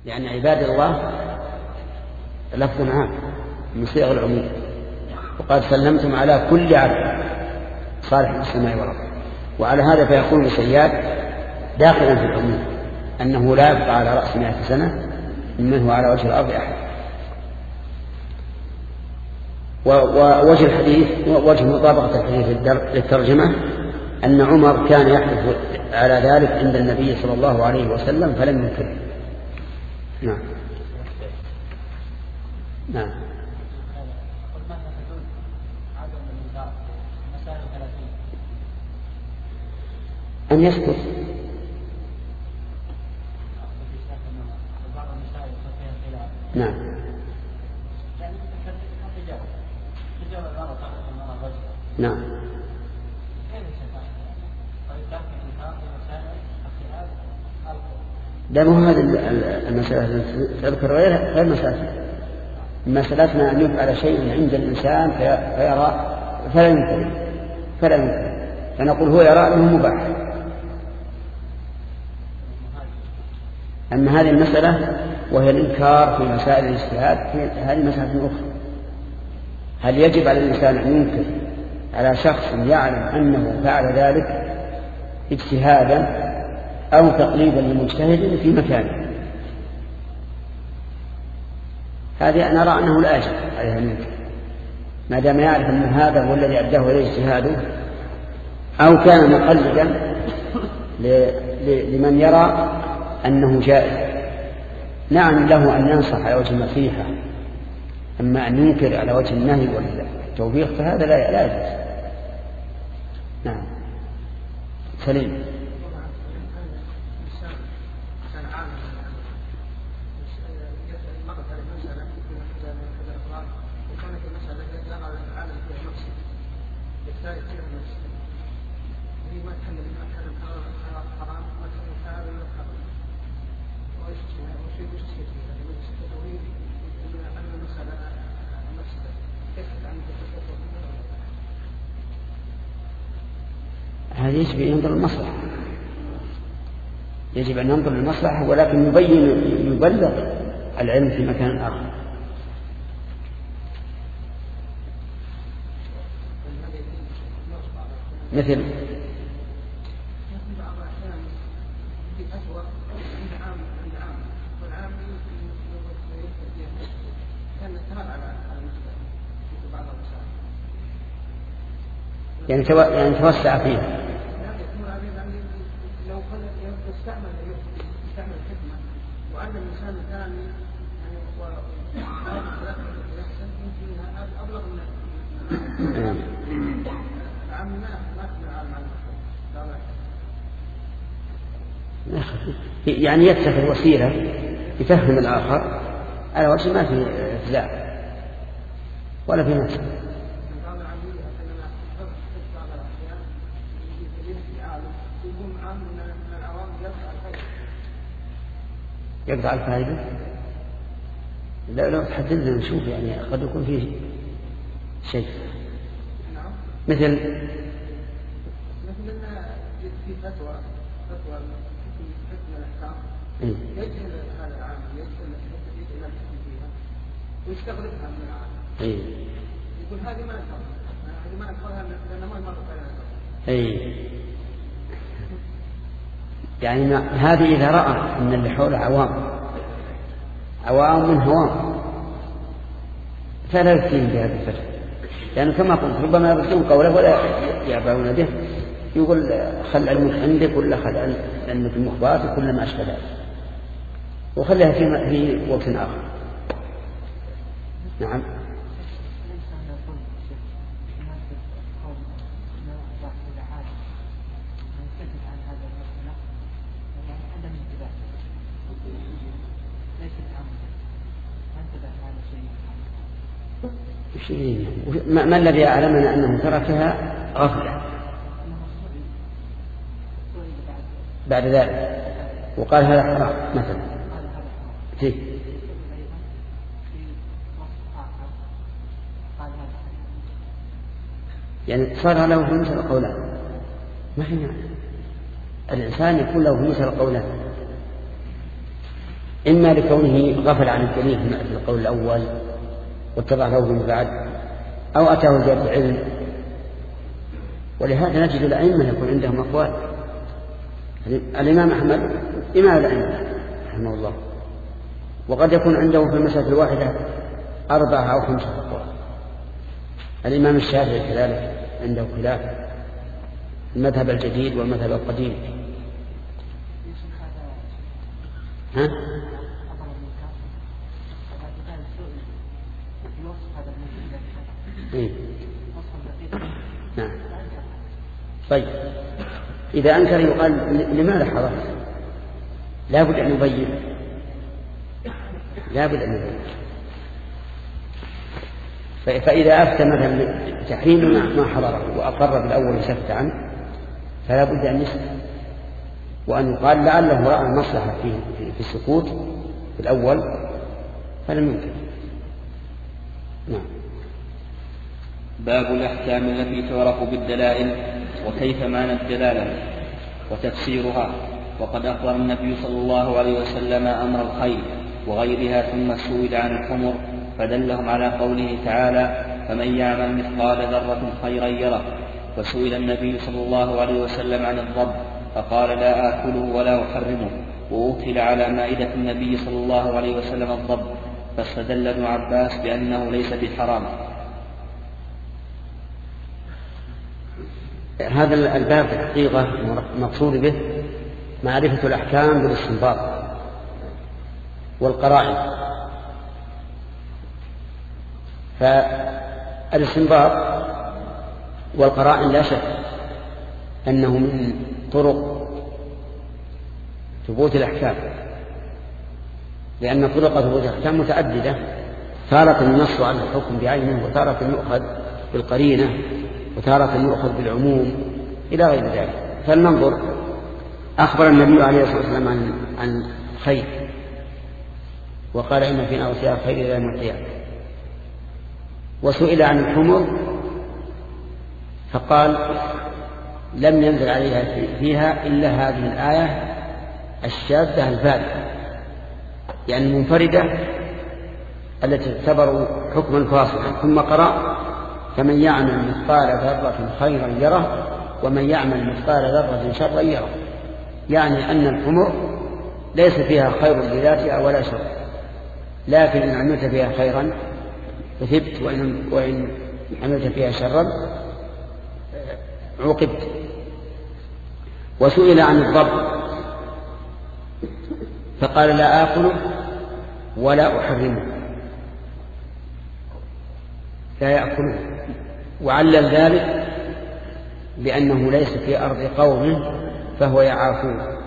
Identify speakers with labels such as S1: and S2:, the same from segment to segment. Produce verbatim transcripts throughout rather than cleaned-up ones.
S1: يعني عباد الله لفظ عام من صيغ العموم، وقد سلمتم على كل عبد صالح من السماء والأرض. وعلى هذا فيكون السياد داخلا في العموم، أنه لا يبقى على رأس مئة سنة ممن هو على وجه الأرض أحد. ووجه الحديث وجه مطابقة الحديث للترجمة أن عمر كان يحلف على ذلك عند النبي صلى الله عليه وسلم فلم ينكره. نعم نعم. أن يسكت. نعم. نعم. لا مو هذه المسألة التي تذكر غير غير مسألة. مسألتنا أن يفعل شيء عند الإنسان فيرى فلا ينكر فلا ينكر فنقول هو يرى أنه مباح. أما هذه المسألة وهي الإنكار في مسائل الاجتهاد هذه مسألة أخرى. هل يجب على الإنسان أن ينكر على شخص يعلم أنه فعل ذلك اجتهادا أو تقليدا لمجتهد في مكانه؟ هذه أنا أرى أنه لا يجب عليه أن ينكر ما دام يعرف أن هذا هو الذي أداه إليه اجتهاده، أو كان مقلدا لمن يرى أنه جائز. نعم له أن ينصح على وجه النصيحة، أما أن ينكر على وجه النهي والتوبيخ فهذا لا لا يجوز. نعم. سليم. هذا يجب أن ينظر المصلحة، يجب أن ينظر المصلحة، ولكن يبين يبلغ العلم في مكان آخر. مثل يعني يعني توسع فيها.
S2: لو استعمل استعمل الحكمة وعند الإنسان الثاني يعني يمكن أبلغ من العام ما ما
S1: يعني يتخذ وسيلة يفهم الآخر على وجه ما في ابتلاء ولا في نفس. يقطع الفائدة. لا لو تحدد لنا نشوف يعني قد يكون فيه شيء مثل
S2: مثل أن في فتوى فتوى حكم الأحكام يجهل هذا العام يجهل الحكم فيها ويستغربها من العام يقول هذه ما نفعل هذه ما نفعلها لأنها ما مرت عليها.
S1: أي يعني هذه إذا رأى أن اللي حوله عوام عوام من هوام فلا يفتين بهذا الفتح، لأنه كما قلت ربما يردون قوله ولا يعبرون به، يقول خل علمك عندك ولا خل علمك المخبات وكل ما أشبه ذلك، وخليها في في وقت آخر. نعم. ما, ما الذي أعلمنا أنه تركها غفلة بعد ذلك وقال هذا حرام مثلا فيه. يعني صار له في مثل قولان ما في معنى الإنسان يكون له في مثل قولان إما لكونه غفل عن الدليل في القول الأول واتبع له من بعد، أو أتاه زيادة علم. ولهذا نجد الأئمة يكون عندهم أقوال. الإمام أحمد إمام الأئمة رحمه الله، وقد يكون عنده في المسألة الواحدة أربعة أو خمسة أقوال. الإمام الشافعي كذلك عنده خلاف المذهب الجديد والمذهب القديم. ها؟ إيه؟ نعم. طيب إذا أنكر يقال لماذا حضرت؟ لا بد أن يبين، لا بد أن يبين. فإذا أفتى مثلا تحريم ما حضره وأقر بالأول وسكت عنه فلا بد أن يسكت، وأن يقال لعله رأى المصلحة في, في السكوت في الأول فلم يمكن. نعم.
S3: باب الأحكام التي تعرف بالدلائل وكيف معنى الدلالة وتفسيرها. وقد أخبر النبي صلى الله عليه وسلم أمر الخير وغيرها، ثم سئل عن الحمر فدلهم على قوله تعالى: فمن يعمل مثقال ذرة خيرا يره. وسئل النبي صلى الله عليه وسلم عن الضب فقال: لا آكله ولا أحرمه. وأوكل على مائدة النبي صلى الله عليه وسلم الضب، فاستدل ابن عباس بأنه ليس بحرام.
S1: هذا الباب في الحقيقة مقصود به معرفة الأحكام بالاستنباط والقرائن. فالاستنباط والقرائن لا شك أنه من طرق ثبوت الأحكام، لأن طرق ثبوت الأحكام متعددة، تارة ينص على الحكم بعينه، وتارة يؤخذ بالقرينة، وتارة يؤخذ بالعموم إلى غير ذلك. فلننظر. أخبر النبي عليه الصلاة والسلام عن, عن خير، وقال: إن فينا وصية خير إلى يوم القيامة. وسئل عن الحمر فقال: لم ينزل عليها فيها إلا هذه الآية الشاذة الفارقة، يعني المنفردة التي تعتبر حكما فاصلا. ثم قرأ: فمن يعمل مثقال ذرة خيرا يره، ومن يعمل مثقال ذرة شرا يره. يعني أن الحمر ليس فيها خير لذاتها ولا شر، لكن إن عملت فيها خيرا فثبت، وإن, وإن عملت فيها شرا عوقبت. وسئل عن الضب فقال: لا آكله ولا أحرمه. لا يأكله، وعلل ذلك بأنه ليس في أرض قوم فهو يعافون،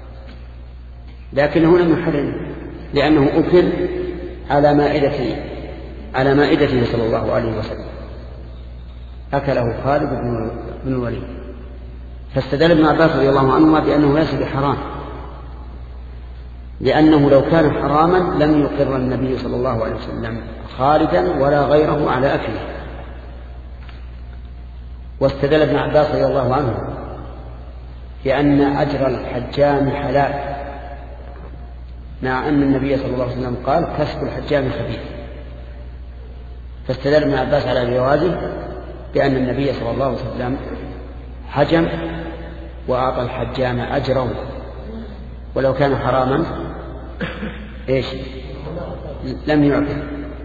S1: لكنه لم يحرم لأنه أكل على مائدته على مائدته صلى الله عليه وسلم، أكله خالد بن الوليد. فاستدل ابن عباس رضي الله عنهما بأنه ليس بحرام، لأنه لو كان حراما لم يقر النبي صلى الله عليه وسلم خالدا ولا غيره على أكله. واستدل ابن عباس رضي الله عنه بأن أجر الحجام حلال، مع أن النبي صلى الله عليه وسلم قال: كسب الحجام خبيث. فاستدل ابن عباس على جوازه بأن النبي صلى الله عليه وسلم حجم وأعطى الحجام أجره، ولو كان حراما إيش لم يعطي.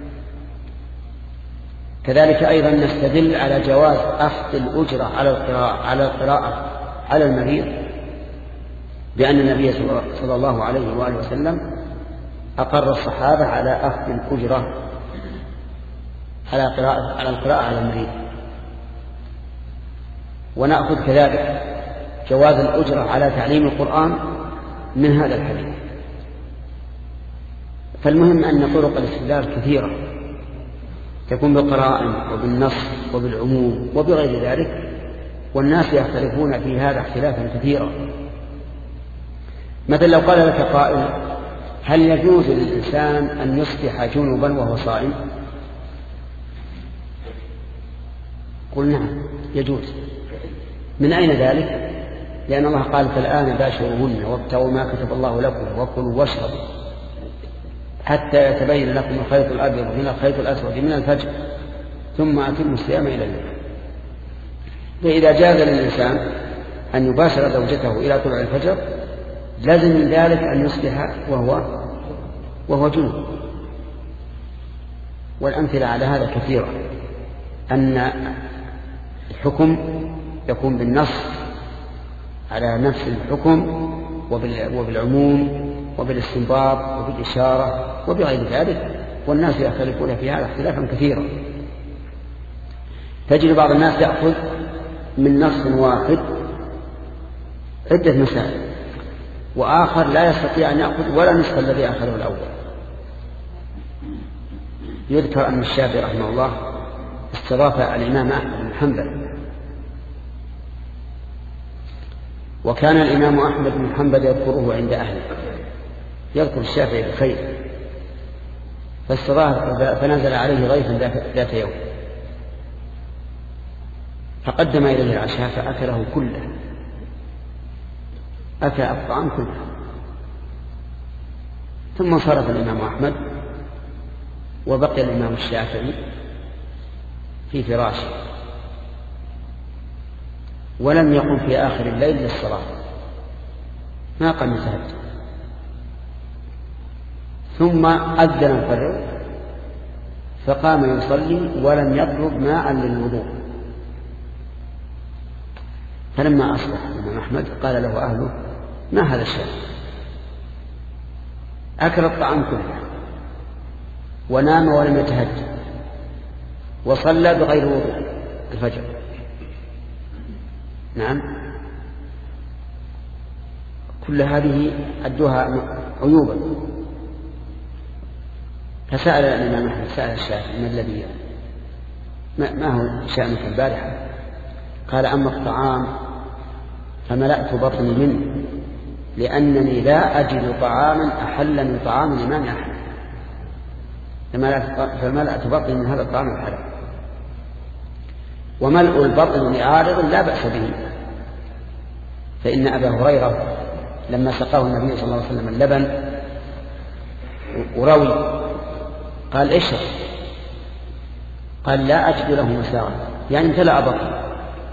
S1: كذلك أيضا نستدل على جواز أخذ الأجرة على القراءة على القراءة على المريض، بأن النبي صلى الله عليه وآله وسلم أقر الصحابة على أخذ الأجرة على قراءة على القراءة على المريض. ونأخذ كذلك جواز الأجرة على تعليم القرآن من هذا الحديث. فالمهم أن طرق الاستدلال كثيرة تكون بالقرائن وبالنص وبالعموم وبغير ذلك، والناس يختلفون في هذا اختلافا كثيرا. مثلا لو قال لك قائل: هل يجوز للإنسان أن يصبح جنبا وهو صائم؟ قل نعم يجوز. من أين ذلك؟ لأن الله قال: فالآن باشروهن وابتغوا ما كتب الله لكم وكلوا واشربوا. حتى يتبين لكم الخيط الأبيض من الخيط الأسود من الفجر ثم أتموا الصيام إلى الليل. فإذا جاز للإنسان أن يباشر زوجته إلى طلوع الفجر لازم من ذلك أن يصبح وهو وهو جنوب. والأمثلة على هذا كثيرة، أن الحكم يكون بالنص على نفس الحكم وبالعموم وبالاستنباط وبالإشارة وبغير ذلك، والناس يختلفون في هذا اختلافا كثيرا. تجد بعض الناس يأخذ من نص واحد عدة مسائل، وآخر لا يستطيع أن يأخذ ولا نصف الذي أخذه الأول. يذكر أن الشافعي رحمه الله استضاف الإمام أحمد بن حنبل، وكان الإمام أحمد بن حنبل يذكره عند أهله، يذكر الشافعي بخير، فاستضاف فنزل عليه ضيفا ذات يوم، فقدم إليه العشاء فأكله كله، أكل الطعام كله، ثم انصرف الإمام أحمد وبقي الإمام الشافعي في فراشه، ولم يقم في آخر الليل للصلاة، ما قام يتهجد، ثم أذن الفجر فقام يصلي ولم يطلب ماء للوضوء. فلما أصبح الإمام أحمد قال له أهله: ما هذا الشيء؟ أكل الطعام كله ونام ولم يتهجد وصلى بغير وضوء الفجر. نعم، كل هذه أدوها عيوبا. فسأل الإمام أحمد سأل الشافعي: ما الذي ما, ما هو شأنك البارحة؟ قال: أما الطعام فملأت بطني منه، لأنني لا أجد طعاما أحل من طعام الإمام أحمد، فملأت بطني من هذا الطعام الحلال. وملء البطن لعارض لا بأس به، فإن أبا هريرة لما سقاه النبي صلى الله عليه وسلم اللبن وروي قال: اشرب، قال: لا أجد له مساغا، يعني امتلأ بطني.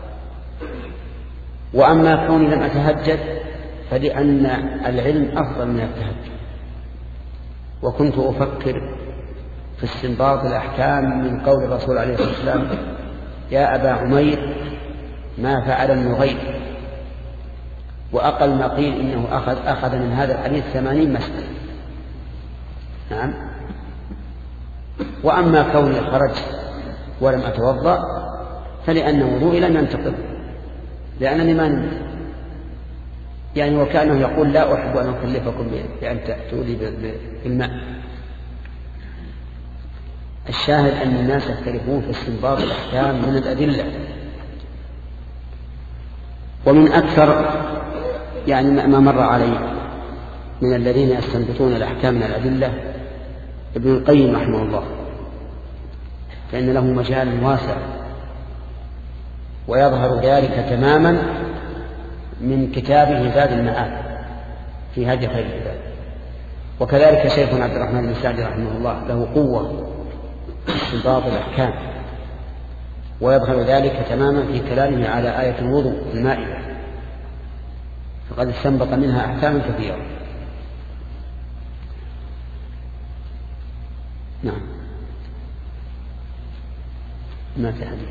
S1: وأما كوني لم أتهجد فلأن العلم أفضل من التهجد، وكنت أفكر في استنباط الأحكام من قول الرسول عليه الصلاة والسلام: يا أبا عمير ما فعل النغير. وأقل ما قيل إنه أخذ, أخذ من هذا الحديث ثمانين مسألة. نعم. وأما كوني خرجت ولم أتوضأ فلأن وضوئي لم ينتقض، لأنني ما نمت، يعني وكأنه يقول: لا أحب أن أكلفكم بأن تأتوا لي بالماء. الشاهد أن الناس يختلفون في استنباط الأحكام من الأدلة. ومن أكثر يعني ما مر علي من الذين يستنبطون الأحكام من الأدلة ابن القيم رحمه الله، فإن له مجال واسع، ويظهر ذلك تماما من كتابه زاد المعاد في هدي خير العباد. وكذلك شيخنا عبد الرحمن بن سعدي رحمه الله له قوة في استنباط الأحكام، ويظهر ذلك تماما في كلامه على آية الوضوء المائدة، فقد استنبط منها أحكاما كثيرة. نعم. ما في حديث.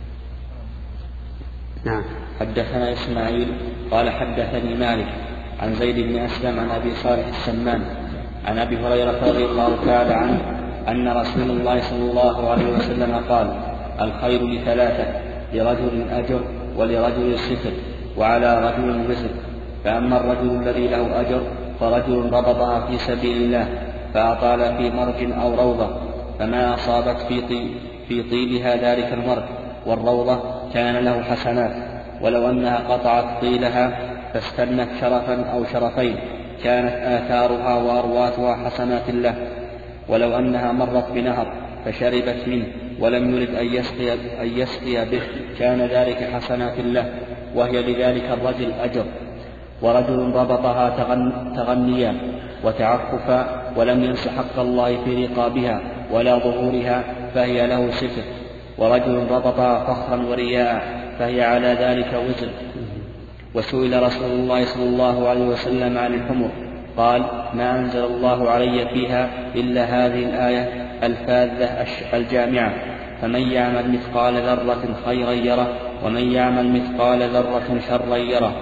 S1: نعم.
S3: حدثنا إسماعيل قال حدثني مالك عن زيد بن أسلم عن أبي صالح السمان عن أبي هريرة رضي الله تعالى عنه أن رسول الله صلى الله عليه وسلم قال: الخير لثلاثة، لرجل أجر ولرجل ستر وعلى رجل وزر. فأما الرجل الذي له أجر فرجل ربطها في سبيل الله فأطال في مرج أو روضة، فما أصابت في طيب في طيبها ذلك المرج والروضة كان له حسنات، ولو أنها قطعت طيلها فاستنت شرفا أو شرفين كانت آثارها وأرواتها حسنات له. ولو أنها مرت بنهر فشربت منه ولم يرد أن يسقي, أن يسقي به كان ذلك حسنات له، وهي لذلك الرجل أجر. ورجل ربطها تغنيا وتعففا ولم ينس حق الله في رقابها ولا ظهورها فهي له ستر، ورجل ربطها فخرا ورياء فهي على ذلك وزر. وسئل رسول الله صلى الله عليه وسلم عن الحمر قال: ما أنزل الله علي فيها إلا هذه الآية الفاذة الجامعة: فمن يعمل مثقال ذرة خيرا يره ومن يعمل مثقال ذرة شرا يره.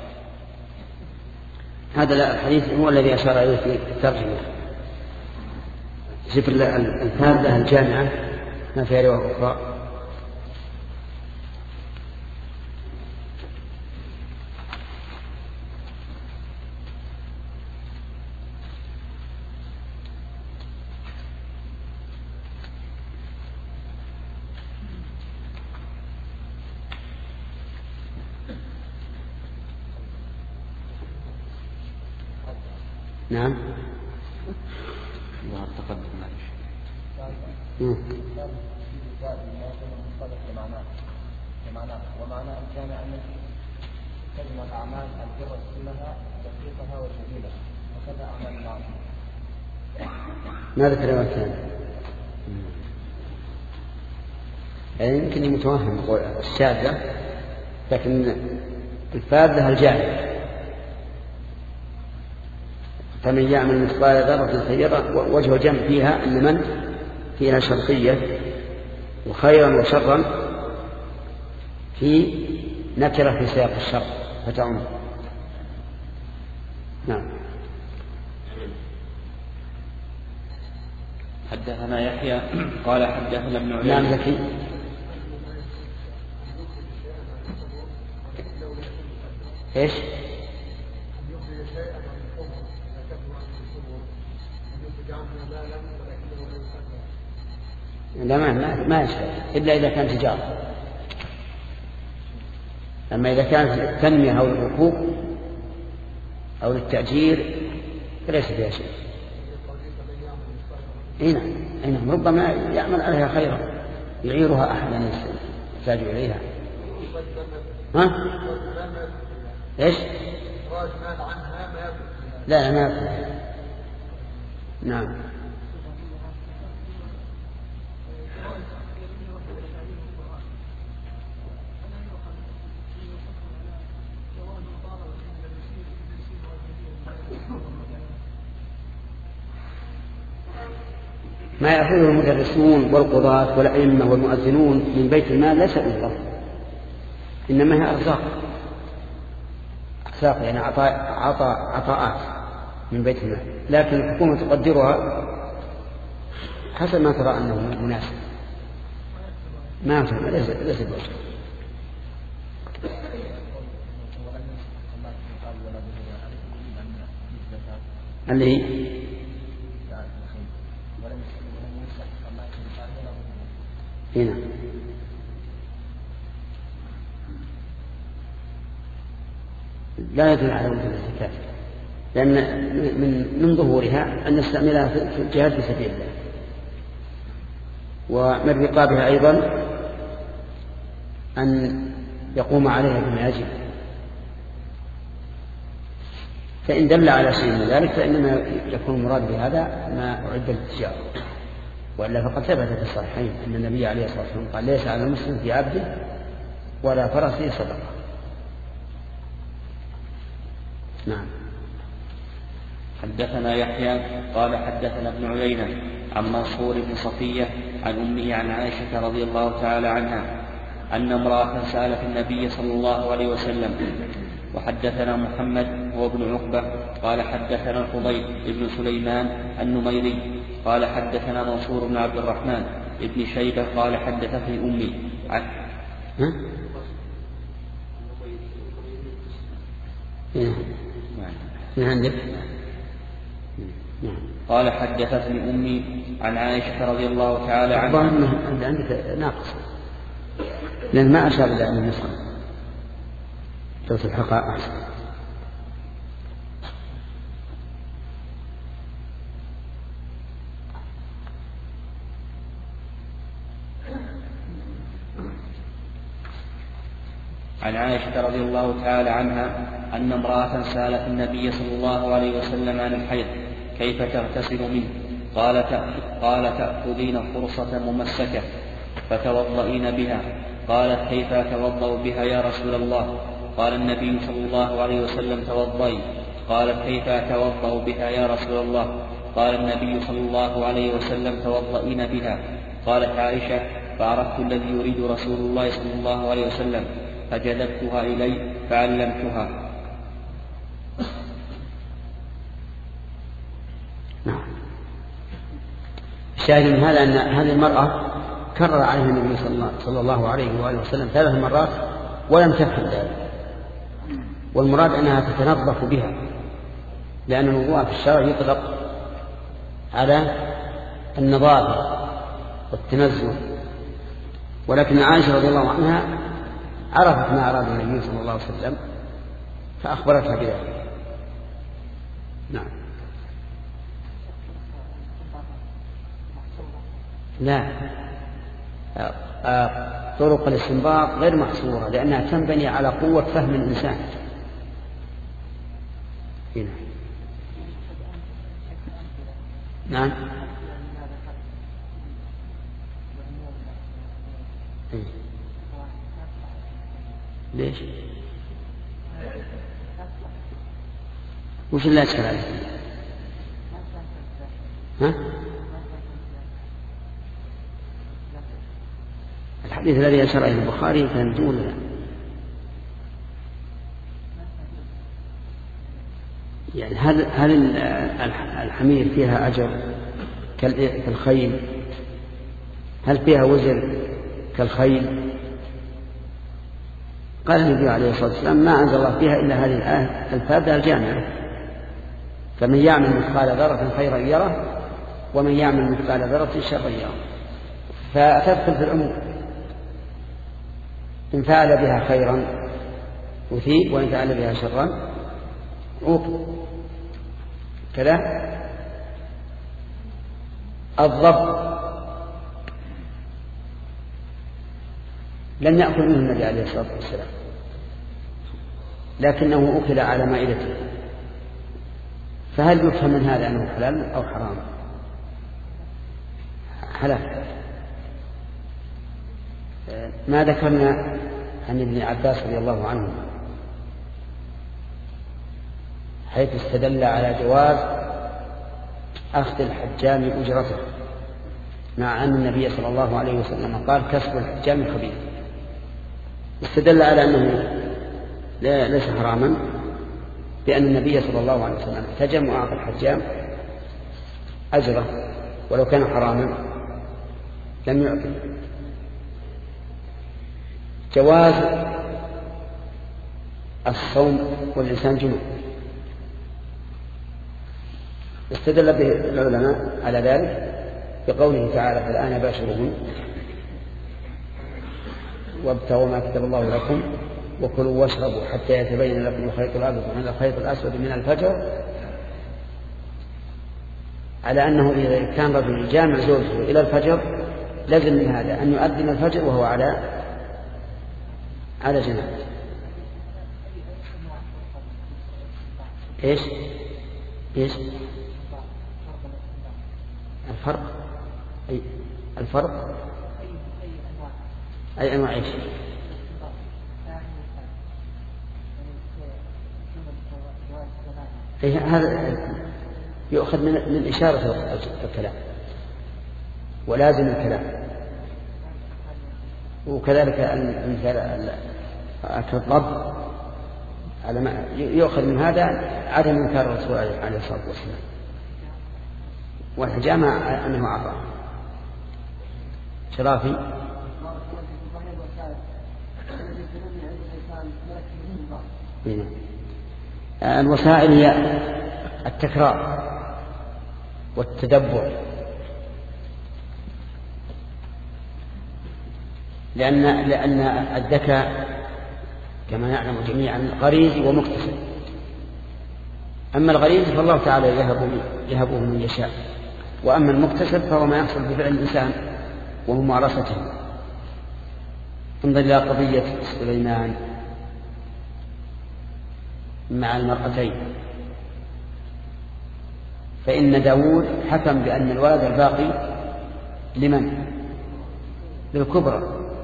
S1: هذا الحديث هو الذي أشار إليه في الترجمة، ذكر الفاذة الجامعة ما في رواية أخرى. نعم.
S3: الله تقدم
S2: ومعنى الجامع أن تجمع الأعمال البر كلها دقيقها وجميلها وكذا أعمال المعصية.
S1: ما ذكر رواية ثانية؟ يعني يمكن متوهم الشاذة، لكن الفاذة الجامعة: فمن يعمل مثقال ذرة خيرا. وجه الجمع فيها أن من فيها شرطية، وخيرا وشرا في نكرة في سياق الشر فتعم. نعم.
S3: حدثنا يحيى قال حدثنا ابن عيينة.
S1: نعم زكي. ايش؟ لا ما ما يشغل إلا إذا كان تجارة. أما إذا كانت التنمية أو الركوب أو للتأجير فليس فيها شيء. هنا هنا ربما يعمل عليها خيرا يعيرها أحد يحتاج إليها. ها؟ إيش؟ لا ما يأكل. نعم. ما يأخذه المدرسون والقضاة والأئمة والمؤذنون من بيت المال ليس أجرة، إنما هي أرزاق، أرزاق يعني عطاء عطاء عطاءات من بيت المال، لكن الحكومة تقدرها حسب ما ترى أنه مناسب. ما أفهم ليس ليس بأجرة. اللي هنا لا يدل على وجوب الزكاة، لأن من من ظهورها أن نستعملها في الجهاد في سبيل الله، ومن رقابها أيضا أن يقوم عليها بما يجب. فإن دل على شيء من ذلك فإنما يكون المراد بهذا ما أعد للتجارة، وإلا فقد ثبت في الصحيحين أن النبي عليه الصلاة والسلام قال: ليس على المسلم في عبده ولا فرسه صدقة. نعم.
S3: حدثنا يحيى قال حدثنا ابن عيينة عن منصور بن صفية عن أمه عن عائشة رضي الله تعالى عنها أن امرأة سألت النبي صلى الله عليه وسلم. وحدثنا محمد هو ابن عقبة قال حدثنا الفضيل ابن سليمان النميري قال حدثنا منصور بن عبد الرحمن ابن شيبة قال حدثتني أمي عن
S1: عندك
S3: قال حدثتني أمي عن عائشة رضي الله تعالى عنها.
S1: أنت عندك ناقص لأن ما أشار إلى أن النسخة صوت الحقائق أحسن.
S3: عن عائشة رضي الله تعالى عنها أن امرأة سألت النبي صلى الله عليه وسلم عن الحيض كيف تغتسل منه؟ قال قال تأخذين فرصة ممسكة فتوضئين بها. قالت كيف أتوضأ بها يا رسول الله؟ قال النبي صلى الله عليه وسلم توضئي. قالت كيف أتوضأ بها يا رسول الله؟ قال النبي صلى الله عليه وسلم توضئين بها. قالت عائشة فعرفت الذي يريد رسول الله صلى الله عليه وسلم فجذبتها إلي فعلمتها.
S1: نعم. الشاهد من هذا أن هذه المرأة كرر عليها النبي صلى الله عليه وآله وسلم ثلاث مرات ولم تفهم ذلك، والمراد أنها تتنظف بها، لأن الوضوء في الشرع يطلق على النظافة والتنزه، ولكن عائشة رضي الله عنها عرفت ما أراد النبي صلى الله عليه وسلم فأخبرتها بذلك. نعم. لا، طرق الاستنباط غير محصورة لأنها تنبني على قوة فهم الإنسان. هنا. نعم. ليش؟ وش اللي أشكال عليه؟ ها؟ الحديث الذي أشار إليه البخاري كان دون يعني هل هل الحمير فيها أجر كالخيل؟ هل فيها وزر كالخيل؟ قال النبي عليه الصلاة والسلام ما أنزل الله فيها إلا هذه الآية الفاذة الجامعة، فمن يعمل مثقال ذرة خيرا يره ومن يعمل مثقال ذرة شرا يره، فتدخل في العموم. إن فعل بها خيرا أثيب وإن فعل بها شرا عوقب. كذا الضب لم يأكل منه النبي عليه الصلاة والسلام، لكنه أكل على مائدته، فهل يفهم من هذا أنه حلال أو حرام؟ حلال. ما ذكرنا عن ابن عباس رضي الله عنه حيث استدل على جواز أخذ الحجام أجرته، مع أن النبي صلى الله عليه وسلم قال كسب الحجام خبيث، استدل على أنه ليس حراما بأن النبي صلى الله عليه وسلم احتجم وأعطى الحجام أجره، ولو كان حراما لم يعطي. جواز الصوم والإنسان جنوب استدل به العلماء على ذلك بقوله تعالى فالآن باشرهن وابتغوا ما كتب الله لكم وكلوا واشربوا حتى يتبين لكم الخيط الأبيض من الخيط الأسود من الفجر، على أنه إذا كان رجل جامع زوجه إلى الفجر لازم من هذا أن يؤذن الفجر وهو على على جنابه. إيش إيش الفرق؟ أي الفرق أي أنواع إيش؟ هذا يؤخذ من من إشارة الكلام ولازم الكلام، وكذلك المثال كالضب على ما يؤخذ من هذا عدم إنكار الرسول عليه الصلاة والسلام، والحجامة أنه عطاء. شرافي الوسائل هي التكرار والتدبر، لأن لأن الذكاء كما نعلم جميعا غريزي ومكتسب، أما الغريزي فالله تعالى يهبه من يشاء، وأما المكتسب فهو ما يحصل بفعل الإنسان وممارسته. انظر إلى قضية سليمان مع المرأتين، فإن داود حكم بأن الولد الباقي لمن؟ للكبرى.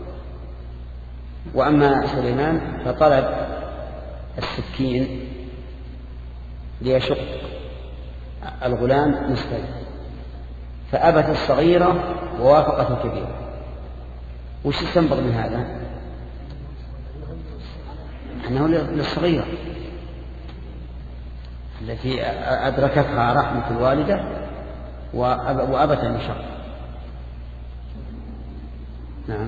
S1: وأما سليمان فطلب السكين ليشق الغلام نصفين، فأبت الصغيرة ووافقت الكبيرة. وش يستنبط من هذا؟ أنه للصغيرة التي أدركتها رحمة الوالدة وأبت المشقة. نعم.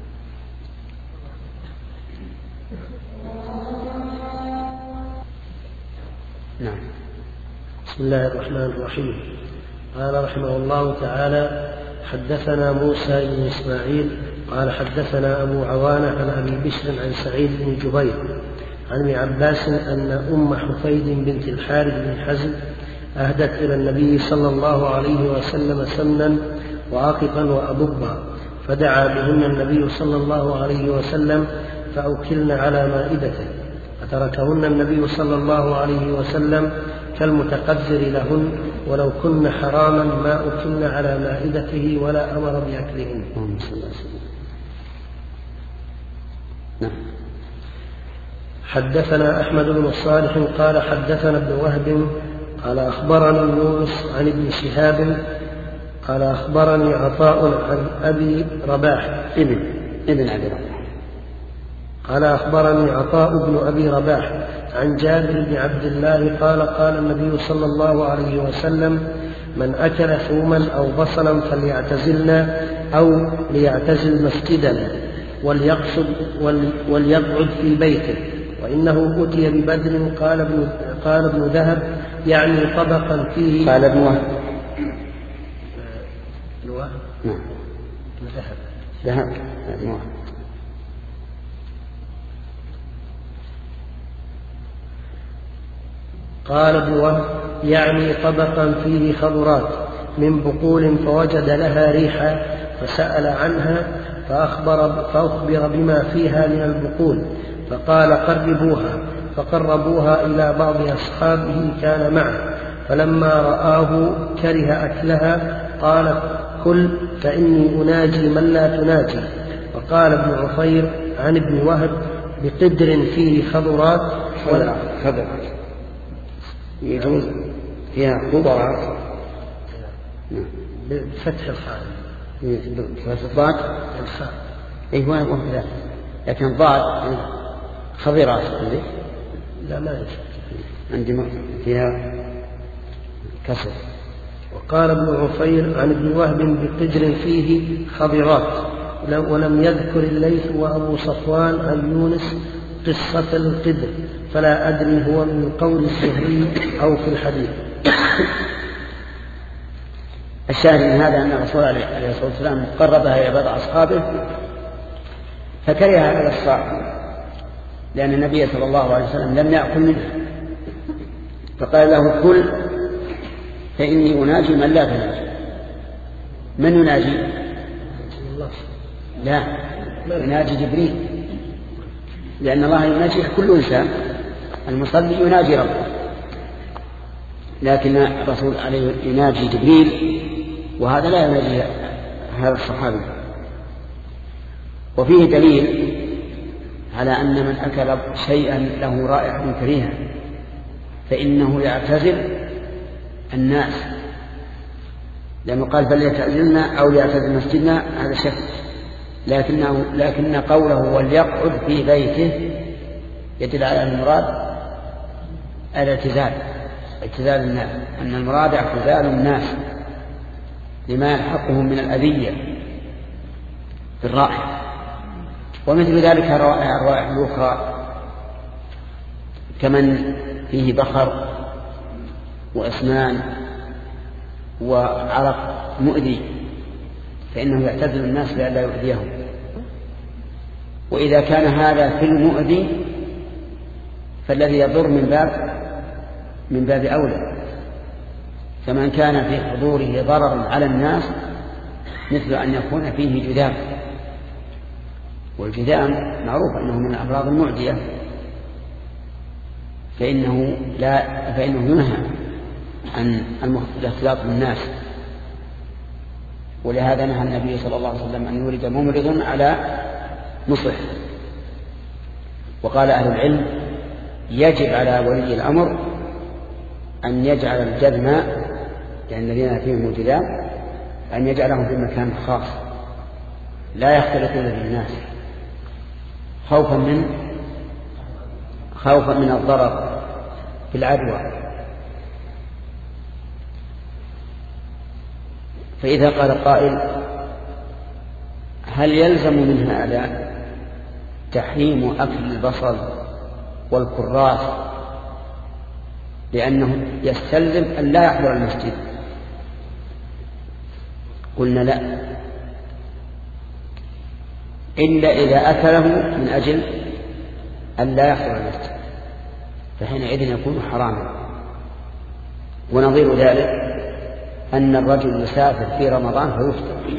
S1: نعم.
S4: بسم الله الرحمن الرحيم. قال رحمه الله تعالى: حدثنا موسى بن إسماعيل قال حدثنا أبو عوانة عن أبي بشر عن سعيد بن جبير عن ابن عباس أن أم حفيد بنت الحارث بن حزم أهدت إلى النبي صلى الله عليه وسلم سمنا وعققا وأضبا، فدعا بهن النبي صلى الله عليه وسلم فأوكلن على مائدته، فتركهن النبي صلى الله عليه وسلم كالمتقذر لهن، ولو كن حراما ما أكلن على مائدته ولا أمر بأكلهن. حدثنا أحمد بن صالح قال حدثنا ابن وهب قال أخبرني يونس عن ابن شهاب قال أخبرني عطاء عن أبي رباح
S1: ابن ابن أبي رباح
S4: قال أخبرني عطاء بن أبي رباح عن جابر بن عبد الله قال قال النبي صلى الله عليه وسلم: من أكل ثوما أو بصلا فليعتزلنا أو ليعتزل مسجدنا وليقصد وليقعد في بيته، وإنه أتي ببدر. قال ابن, قال ابن ذهب يعني طبقا فيه.
S1: قال ابن وهب
S4: نعم ذهب
S1: ذهب ابن وهب.
S4: قال ابن وهب يعني طبقا فيه خضرات من بقول فوجد لها ريحا فسأل عنها فأخبر, فأخبر بما فيها من البقول، فقال: قربوها. فقربوها إلى بعض أصحابه كان معه، فلما رآه كره أكلها قال: كل فإني أناجي من لا تناجي. وقال ابن عفير عن ابن وهب: بقدر فيه خضرات
S1: ولا خضر يجوز فيها خضرات
S4: بفتح الخاء
S1: بفتح الضاد
S4: الخاء
S1: أيوة يقول لا، لكن ضاد خضرات
S4: لا ما يجوز
S1: عندي فيها كسر.
S4: وقال ابن عفير عن ابن وهب: بقدر فيه خضرات. ولم يذكر الليث وأبو صفوان عن يونس قصة القدر، فلا أدري هو من قول الزهري أو في الحديث.
S1: الشاهد من هذا أن الرسول عليه الصلاة والسلام قربها إلى بعض أصحابه فكرهها على الصاحب، لأن النبي صلى الله عليه وسلم لم يأكل منها، فقال له: كل فإني أناجي من لا تناجي. من يناجي؟ لا، يناجي جبريل، لأن الله يناجي كل إنسان، المصلي يناجي ربه، لكن الرسول عليه يناجي جبريل، وهذا لا يناجي هذا الصحابي. وفيه دليل على أن من أكل شيئا له رائحة كريهة فإنه يعتزل الناس، لأنه قال: فليعتزلنا أو ليعتزل مسجدنا، هذا شك، لكنه لكن قوله وليقعد في بيته يدل على المراد الاعتزال، اعتزال الناس، أن المراد اعتزال الناس لما يلحقهم من الأذية في الرائحة. ومثل ذلك الروائح الأخرى كمن فيه بخر وأسنان وعرق مؤذي فإنه يعتزل الناس لئلا يؤذيهم. وإذا كان هذا في المؤذي فالذي يضر من باب من باب أولى، فمن كان في حضوره ضرر على الناس مثل أن يكون فيه جذام، والجذام معروف أنه من الأمراض المعدية، فإنه لا فإنه ينهى عن الاختلاط بالناس، ولهذا نهى النبي صلى الله عليه وسلم أن يولد ممرض على مصح. وقال أهل العلم يجب على ولي الأمر أن يجعل الجذماء، يعني الذين فيهم الجذام، أن يجعلهم في مكان خاص لا يختلطون بالناس خوفا من خوفا من الضرر في العدوى. فإذا قال قائل هل يلزم من هذا تحريم أكل البصل والكراث لأنه يستلزم أن لا يحضر المسجد؟ قلنا لا، إلا إذا أكله من أجل أن لا يحضر المسجد، فحينئذ يكون حراما. ونظير ذلك أن الرجل يسافر في رمضان فيفطر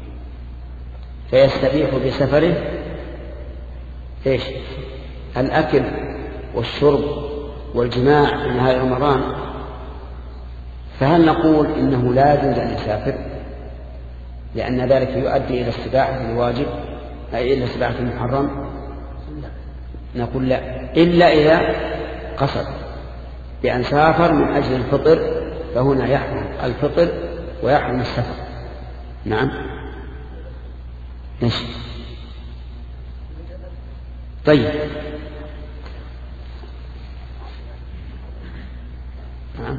S1: فيستبيح بسفره إيش؟ الأكل والشرب والجماع في نهار رمضان، فهل نقول إنه لا يجوز أن يسافر لأن ذلك يؤدي إلى استباحة الواجب أي إلى استباحة المحرم؟ نقول لا، إلا إذا قصد بأن سافر من أجل الفطر، فهنا يحرم الفطر ويحرم السفر. نعم. ماشي. طيب. نعم.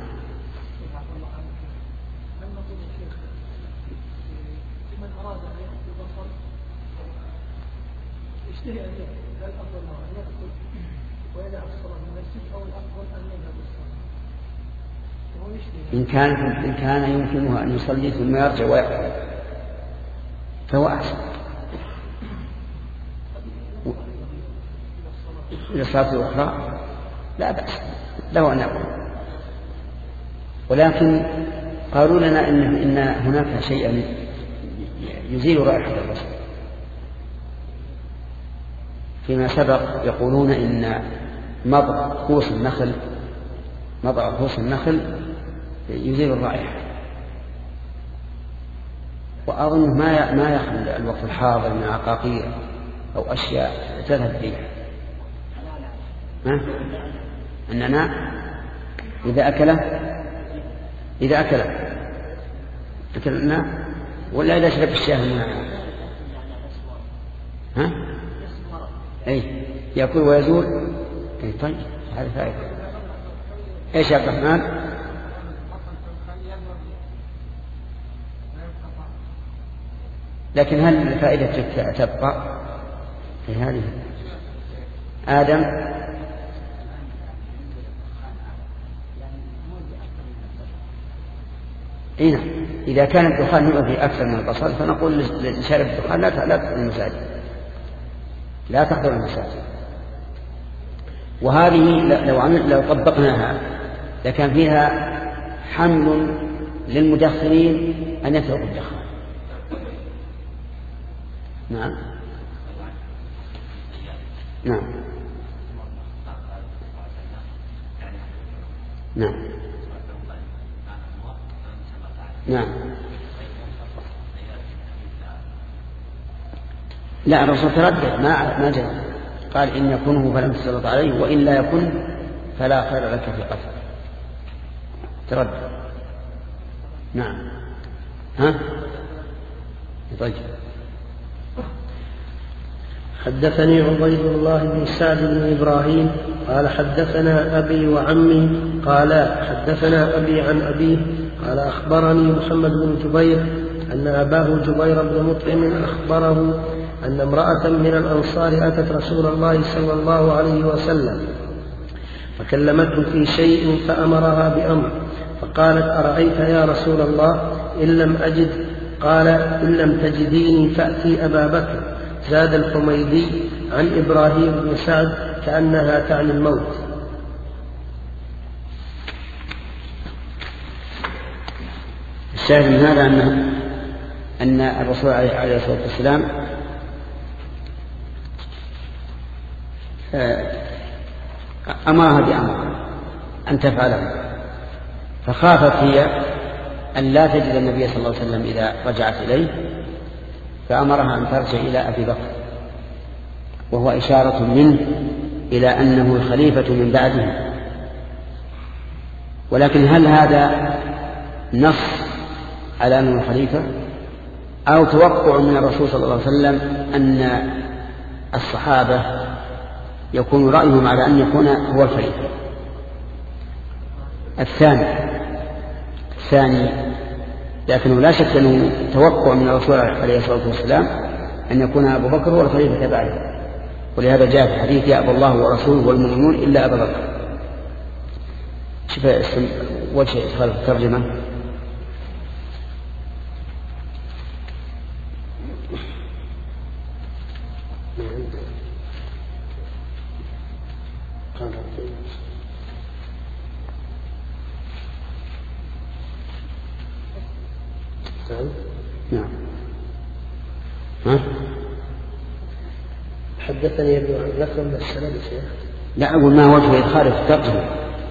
S2: يشتهي أن يأكل، هل الأفضل أن يأكل ويدع الصلاة من المسجد أو الأفضل أن يذهب الصلاة؟
S1: إن كان إن كان يمكنه أن يصلي ثم يرجع ويأكل فهو أحسن. إلى الصلاة الأخرى لا بأس له أن يأكل، ولكن قالوا لنا إن إن هناك شيئا يزيل رائحة البصر. فيما سبق يقولون إن مضغ خوص النخل مضغ خوص النخل يزيل الرائحة، وأظن ما ما يخل الوقت الحاضر من عقاقير أو أشياء تذهب فيها. ها؟ النعناع إذا أكله إذا أكله أكل النعناع ولا إذا شرب الشاي النعناع؟ ها؟ أي يأكل ويزول. أي طيب هذا فائدة. إيش يا عبد الرحمن؟ لكن هل الفائدة تبقى في هذه؟ آدم إيه؟ إذا كان الدخان يؤذي أكثر من البصل فنقول لشارب الدخان لا تحضر المساجد لا تحضر المساجد. وهذه لو عمل لو طبقناها لكان فيها حمل للمدخنين أن يتركوا الدخان. نعم نعم نعم نعم. لا الرسول تردد ما ما جاء قال إن يكونه فلم تسلط عليه وإن لا يكن فلا خير لك في قتله. تردد. نعم. ها طيب.
S4: حدثني عبيد الله بن سعد بن إبراهيم قال حدثنا أبي وعمي قال حدثنا أبي عن أبيه قال أخبرني محمد بن جبير أن أباه جبير بن مطعم أخبره أن امرأة من الأنصار أتت رسول الله صلى الله عليه وسلم فكلمته في شيء فأمرها بأمر فقالت أرأيت يا رسول الله إن لم أجد قال إن لم تجديني فأتي أبا بكر. زاد الحميدي عن إبراهيم بن سعد كأنها تعني الموت.
S1: الشاهد من هذا أن أن الرسول عليه الصلاة والسلام أمرها بأمر أن تفعله فخافت هي أن لا تجد النبي صلى الله عليه وسلم إذا رجعت إليه، فأمرها أن ترجع إلى أبي بكر، وهو إشارة منه إلى أنه الخليفة من بعده. ولكن هل هذا نص على أنه الخليفة أو توقع من الرسول صلى الله عليه وسلم أن الصحابة يكون رأيهم على أن يكون هو الخليفة؟ الثاني الثاني لكنه لا شك أنه توقع من الرسول عليه الصلاة والسلام أن يكون أبو بكر هو الخليفة بعده، ولهذا جاء في حديث يا أبا الله ورسوله والمؤمنون إلا أبا بكر. شوف وجه إدخال الترجمة. نعم. ها؟
S4: حدثني ابن لكم من السند شيخ.
S1: لا أقول ما وجه إدخال في الترجمة.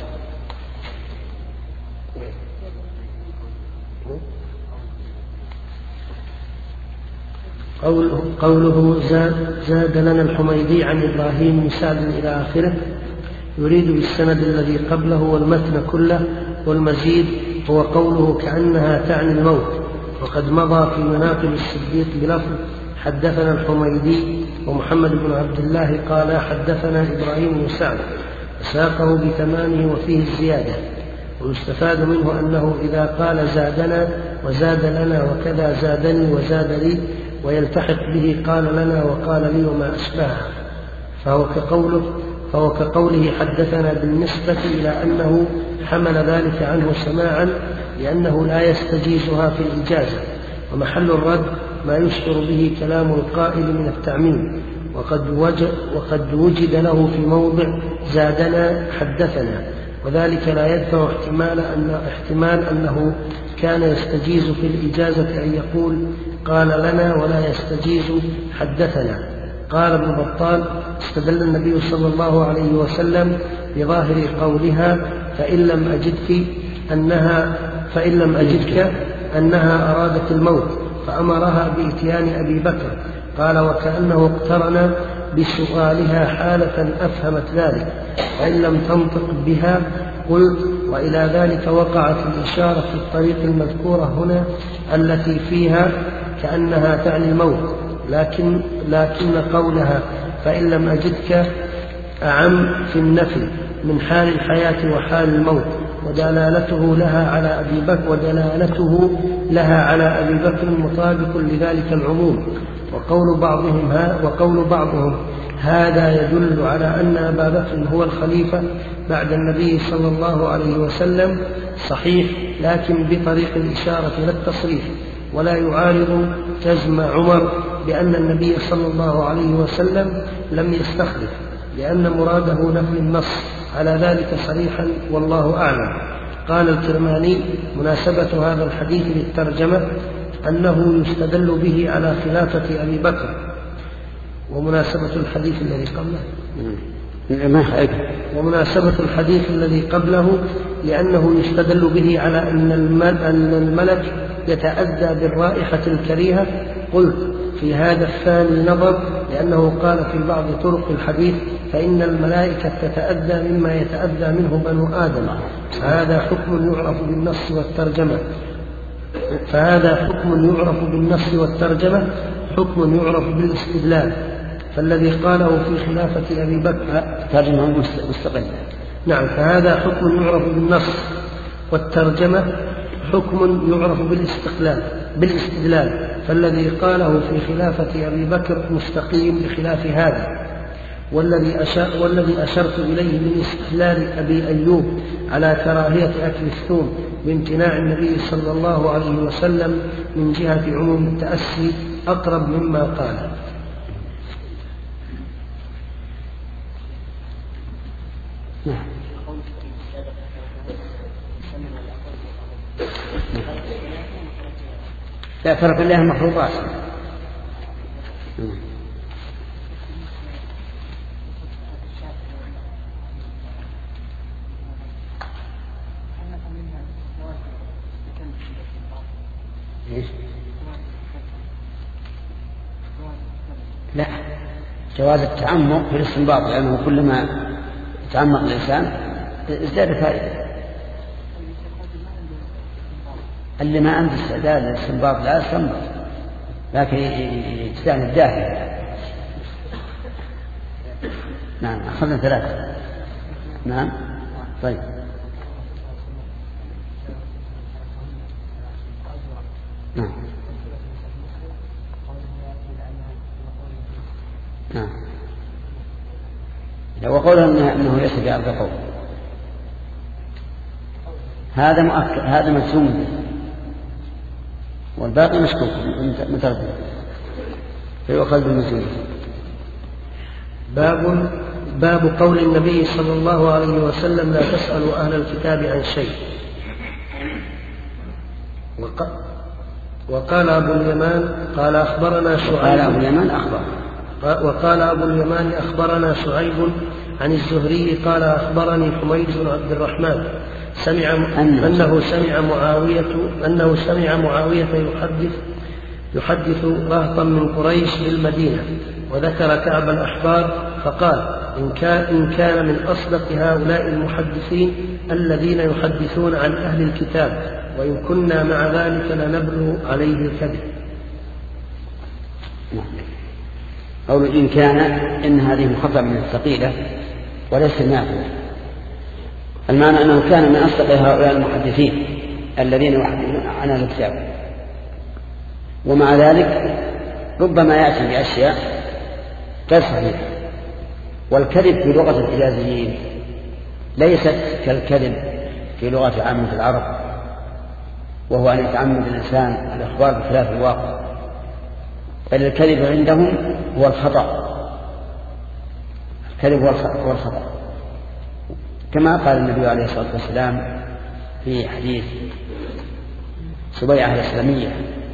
S4: قوله, قوله زاد, زاد لنا الحميدي عن إبراهيم بن سعد إلى آخره، يريد بالسند الذي قبله والمتن كله، والمزيد هو قوله كأنها تعني الموت. وقد مضى في مناقب الصديق بلفظ حدثنا الحميدي ومحمد بن عبد الله قال حدثنا إبراهيم بن سعد، ساقه بتمامه وفيه الزيادة. ويستفاد منه أنه إذا قال زادنا وزاد لنا وكذا زادني وزاد لي ويلتحق به قال لنا وقال لي وما أشبهه، فهو كقوله, فهو كقوله حدثنا بالنسبة إلى أنه حمل ذلك عنه سماعا لأنه لا يستجيزها في الإجازة. ومحل الرد ما يشعر به كلام القائل من التعميم، وقد وجد, وقد وجد له في موضع زادنا حدثنا، وذلك لا يدفع احتمال, أن احتمال أنه كان يستجيز في الإجازة أن يقول قال لنا ولا يستجيز حدثنا. قال ابن بطال استدل النبي صلى الله عليه وسلم بظاهر قولها فإن لم أجدك أنها فإن لم أجدك أنها أرادت الموت، فأمرها بإتيان أبي بكر. قال وكأنه اقترن بسؤالها حالة أفهمت ذلك، وإن لم تنطق بها قلت. وإلى ذلك وقعت الإشارة في الطريق المذكورة هنا التي فيها كأنها تعني الموت، لكن, لكن قولها فإن لم أجدك أعم في النفي من حال الحياة وحال الموت، ودلالته لها على أبي بكر ودلالته لها على أبي بكر مطابق لذلك العموم. وقول بعضهم وقول بعضهم هذا يدل على أن أبا بكر هو الخليفة بعد النبي صلى الله عليه وسلم صحيح، لكن بطريق الإشارة لا التصريح، ولا يعارض جزم عمر بأن النبي صلى الله عليه وسلم لم يستخلف، لأن مراده نفي النص على ذلك صريحا والله أعلم. قال الكرماني مناسبة هذا الحديث للترجمة أنه يستدل به على خلافة أبي بكر. ومناسبة الحديث الذي قبله ومناسبة الحديث الذي قبله لأنه يستدل به على أن الملك يتأذى بالرائحة الكريهة. قلت في هذا الثاني نظر، لأنه قال في بعض طرق الحديث فإن الملائكة تتأذى مما يتأذى منه بنو آدم، فهذا حكم يعرف بالنص والترجمة فهذا حكم يعرف بالنص والترجمة حكم يعرف بالاستدلال. فالذي قاله في خلافة أبي بكر
S1: ترجمة مستقلة.
S4: نعم، فهذا حكم يعرف بالنص والترجمة حكم يعرف بالاستقلال بالاستدلال. فالذي قاله في خلافة أبي بكر مستقيم بخلاف هذا. والذي, أشار والذي أشرت إليه من استدلال أبي أيوب على كراهية أكل الثوم بامتناع النبي صلى الله عليه وسلم من جهة عموم التأسي أقرب مما قال.
S1: لا فرق الله المخلوقات. إيش؟ لا، جواز التعمق في الاستنباط، لأنه كلما تعمق الإنسان ازداد فائدة. اللي ما عنده استعداد للاستنباط لا يستنبط، لكن يجتهد الداخل. نعم، أخذنا ثلاثة. نعم، طيب. نعم نعم. لو قوله أنه ليس بأرض قول هذا مؤكد، هذا مجزوم به، والباقي مشكوك متردد، فيؤخذ بالمجزوم.
S4: باب باب قول النبي صلى الله عليه وسلم: لا تسألوا أهل الكتاب عن شيء. وقال أبو اليمان قال أخبرنا شعيب.
S1: قال أبو اليمان أخبر.
S4: وقال أبو اليمان أخبرنا شعيب عن الزهري قال أخبرني حميد بن عبد الرحمن سمع أنه سمع معاوية أنه سمع معاوية يحدث يحدث رهطا من قريش بالمدينة، وذكر كعب الأحبار فقال: إن كان, إن كان من أصدق هؤلاء المحدثين الذين يحدثون عن أهل الكتاب، وإن كنا مع ذلك لنبلغ عليه الكذب.
S1: قول إن كان، إن هذه مخففة من الثقيلة وليس نافذة. المعنى أنه كان من أصدق هؤلاء المحدثين الذين يحدثون عن أهل الكتاب، ومع ذلك ربما يأتي بأشياء غير صحيحة. والكذب في لغة الحجازيين ليست كالكذب في لغة عامة العرب، وهو أن يتعمد الإنسان الإخبار بخلاف الواقع، بل الكذب عندهم هو الخطأ. الكذب هو الخطأ، كما قال النبي عليه الصلاة والسلام في حديث سبيعة الإسلامية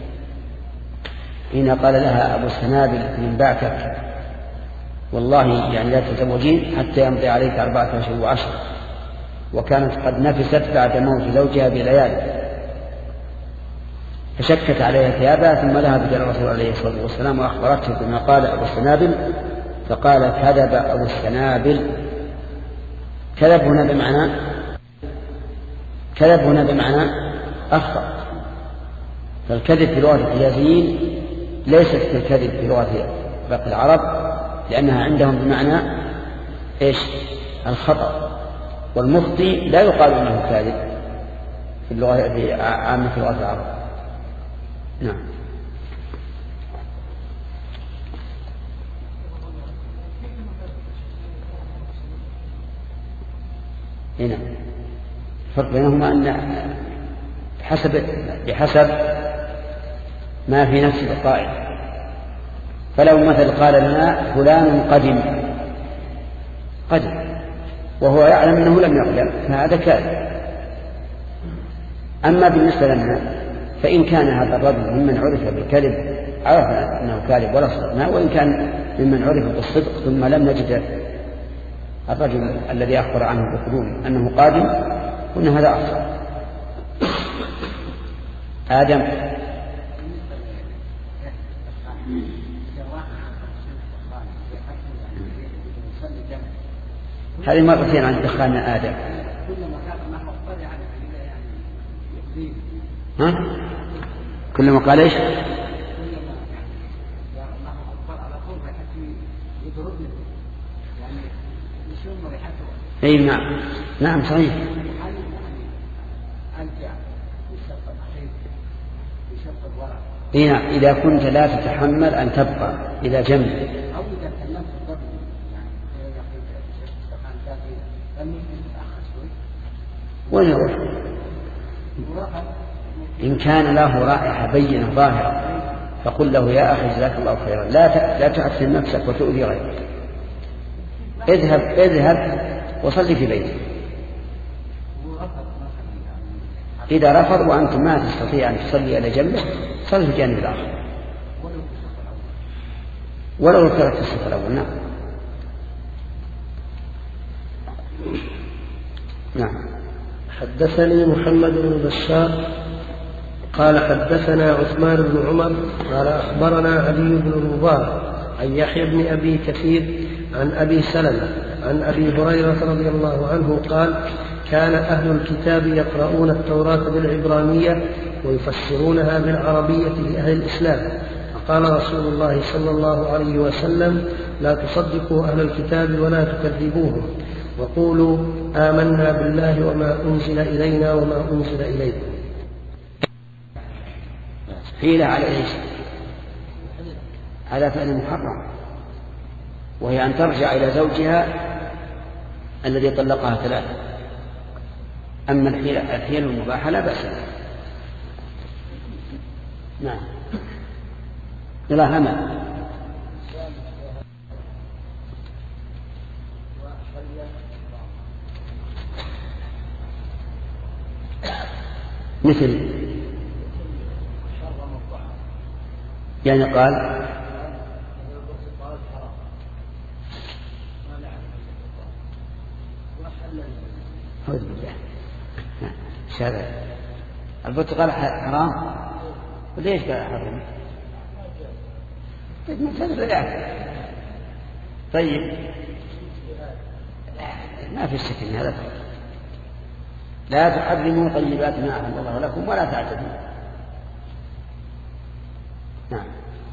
S1: حين قال لها أبو السنابل: من بعثك والله يعني لا تزوجين حتى يمضي عليك أربعة أشهر وعشر. وكانت قد نفست بعد موت زوجها بليالي، فشكت عليها ثيابها ثم ذهبت إلى الرسول عليه الصلاة والسلام وأخبرته بما قال أبو السنابل، فقال: كذب أبو السنابل. كذب هنا بمعنى كذب هنا بمعنى أخطأ. فالكذب في لغة الحجازيين ليست كالكذب في لغة باقي العرب، لأنها عندهم بمعنى إيش؟ الخطأ. والمخطئ لا يقال أنه كاذب في اللغة في عامة لغة العرب. نعم. هنا الفرق بينهما أن بحسب بحسب ما في نفس القائل. فلو مثل قال لنا فلان قدم قدم وهو يعلم أنه لم يقدم، فهذا كاذب. أما بالنسبة لنا فإن كان هذا الرجل ممن عرف بالكذب عرفنا أنه كاذب ولا صدقنا، وإن كان ممن عرف بالصدق ثم لم نجد الرجل الذي أخبر عنه بقدوم أنه قادم قلنا هذا أخطأ. آدم. هذه مرتين عن دخان آدم. ها؟ كل ما قال ايش؟ اي نعم نعم صحيح. اي نعم، اذا كنت لا تتحمل ان تبقى الى جنب. وين يروح؟ إن كان له رائحة بينة ظاهرة فقل له: يا أخي جزاك الله خيرا، لا لا تؤثر نفسك وتؤذي غيرك، اذهب اذهب وصلي في بيتك. إذا رفض وأنت ما تستطيع أن تصلي إلى جنبه صلي في الجانب الآخر ولو تركت الصف الأول. نعم نعم.
S4: حدثني محمد بن بشار قال حدثنا عثمان بن عمر قال أخبرنا علي بن المبارك عن يحيى بن أبي كثير عن أبي سلمة عن أبي هريرة رضي الله عنه قال كان أهل الكتاب يقرؤون التوراة بالعبرانية ويفسرونها بالعربية لأهل الإسلام، فقال رسول الله صلى الله عليه وسلم لا تصدقوا أهل الكتاب ولا تكذبوهم، وقولوا آمنا بالله وما أنزل إلينا وما أنزل إليكم.
S1: حيلة على إيش؟ على فعل محرم، وهي أن ترجع إلى زوجها الذي طلقها ثلاثة. أما الحيلة الحيلة المباحة لا بأس بها. نعم. إلى هنا مثل يعني قال أعوذ بالله شهادة البرتقال حرام، وليش قال حرام؟ طيب ما في شك هذا لا تحرموا طيبات ما أحل الله لكم ولا تعتدوا. نعم.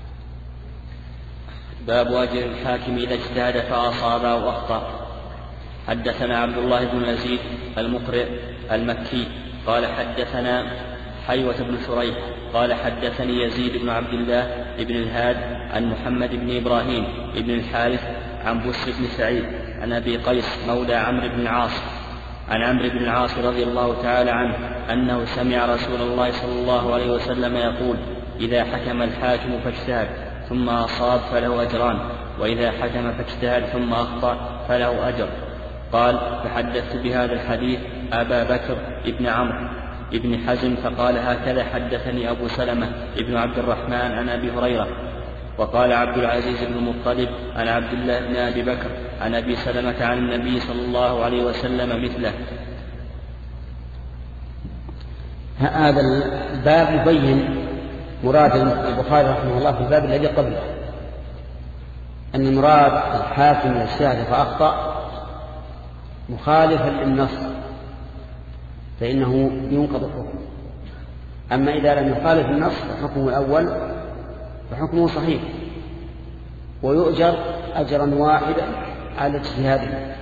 S3: باب أجر الحاكم إذا اجتهد فأصاب أو أخطأ. حدثنا عبد الله بن يزيد المقرئ المكي قال حدثنا حيوة بن شريح قال حدثني يزيد بن عبد الله بن الهاد عن محمد بن إبراهيم بن الحارث عن بشر بن سعيد عن أبي قيس مولى عمرو بن العاص عن عمرو بن العاص رضي الله تعالى عنه أنه سمع رسول الله صلى الله عليه وسلم يقول إذا حكم الحاكم فاجتهد ثم أصاب فله أجران، وإذا حكم فاجتهد ثم أخطأ فله أجر. قال فحدثت بهذا الحديث أبا بكر ابن عمرو ابن حزم فقال هكذا حدثني أبو سلمة ابن عبد الرحمن عن أبي هريرة. وقال عبد العزيز بن المطلب عن عبد الله بن أبي بكر عن أبي سلمة عن النبي صلى الله عليه وسلم مثله.
S1: هذا الباب يبين مراد البخاري رحمه الله في الباب الذي قبله، أن مراد الحاكم الاجتهاد فأخطأ مخالفا للنص فإنه ينقض الحكم. أما إذا لم يخالف النص فحكمه الأول فحكمه صحيح ويؤجر أجرا واحدا على اجتهاده.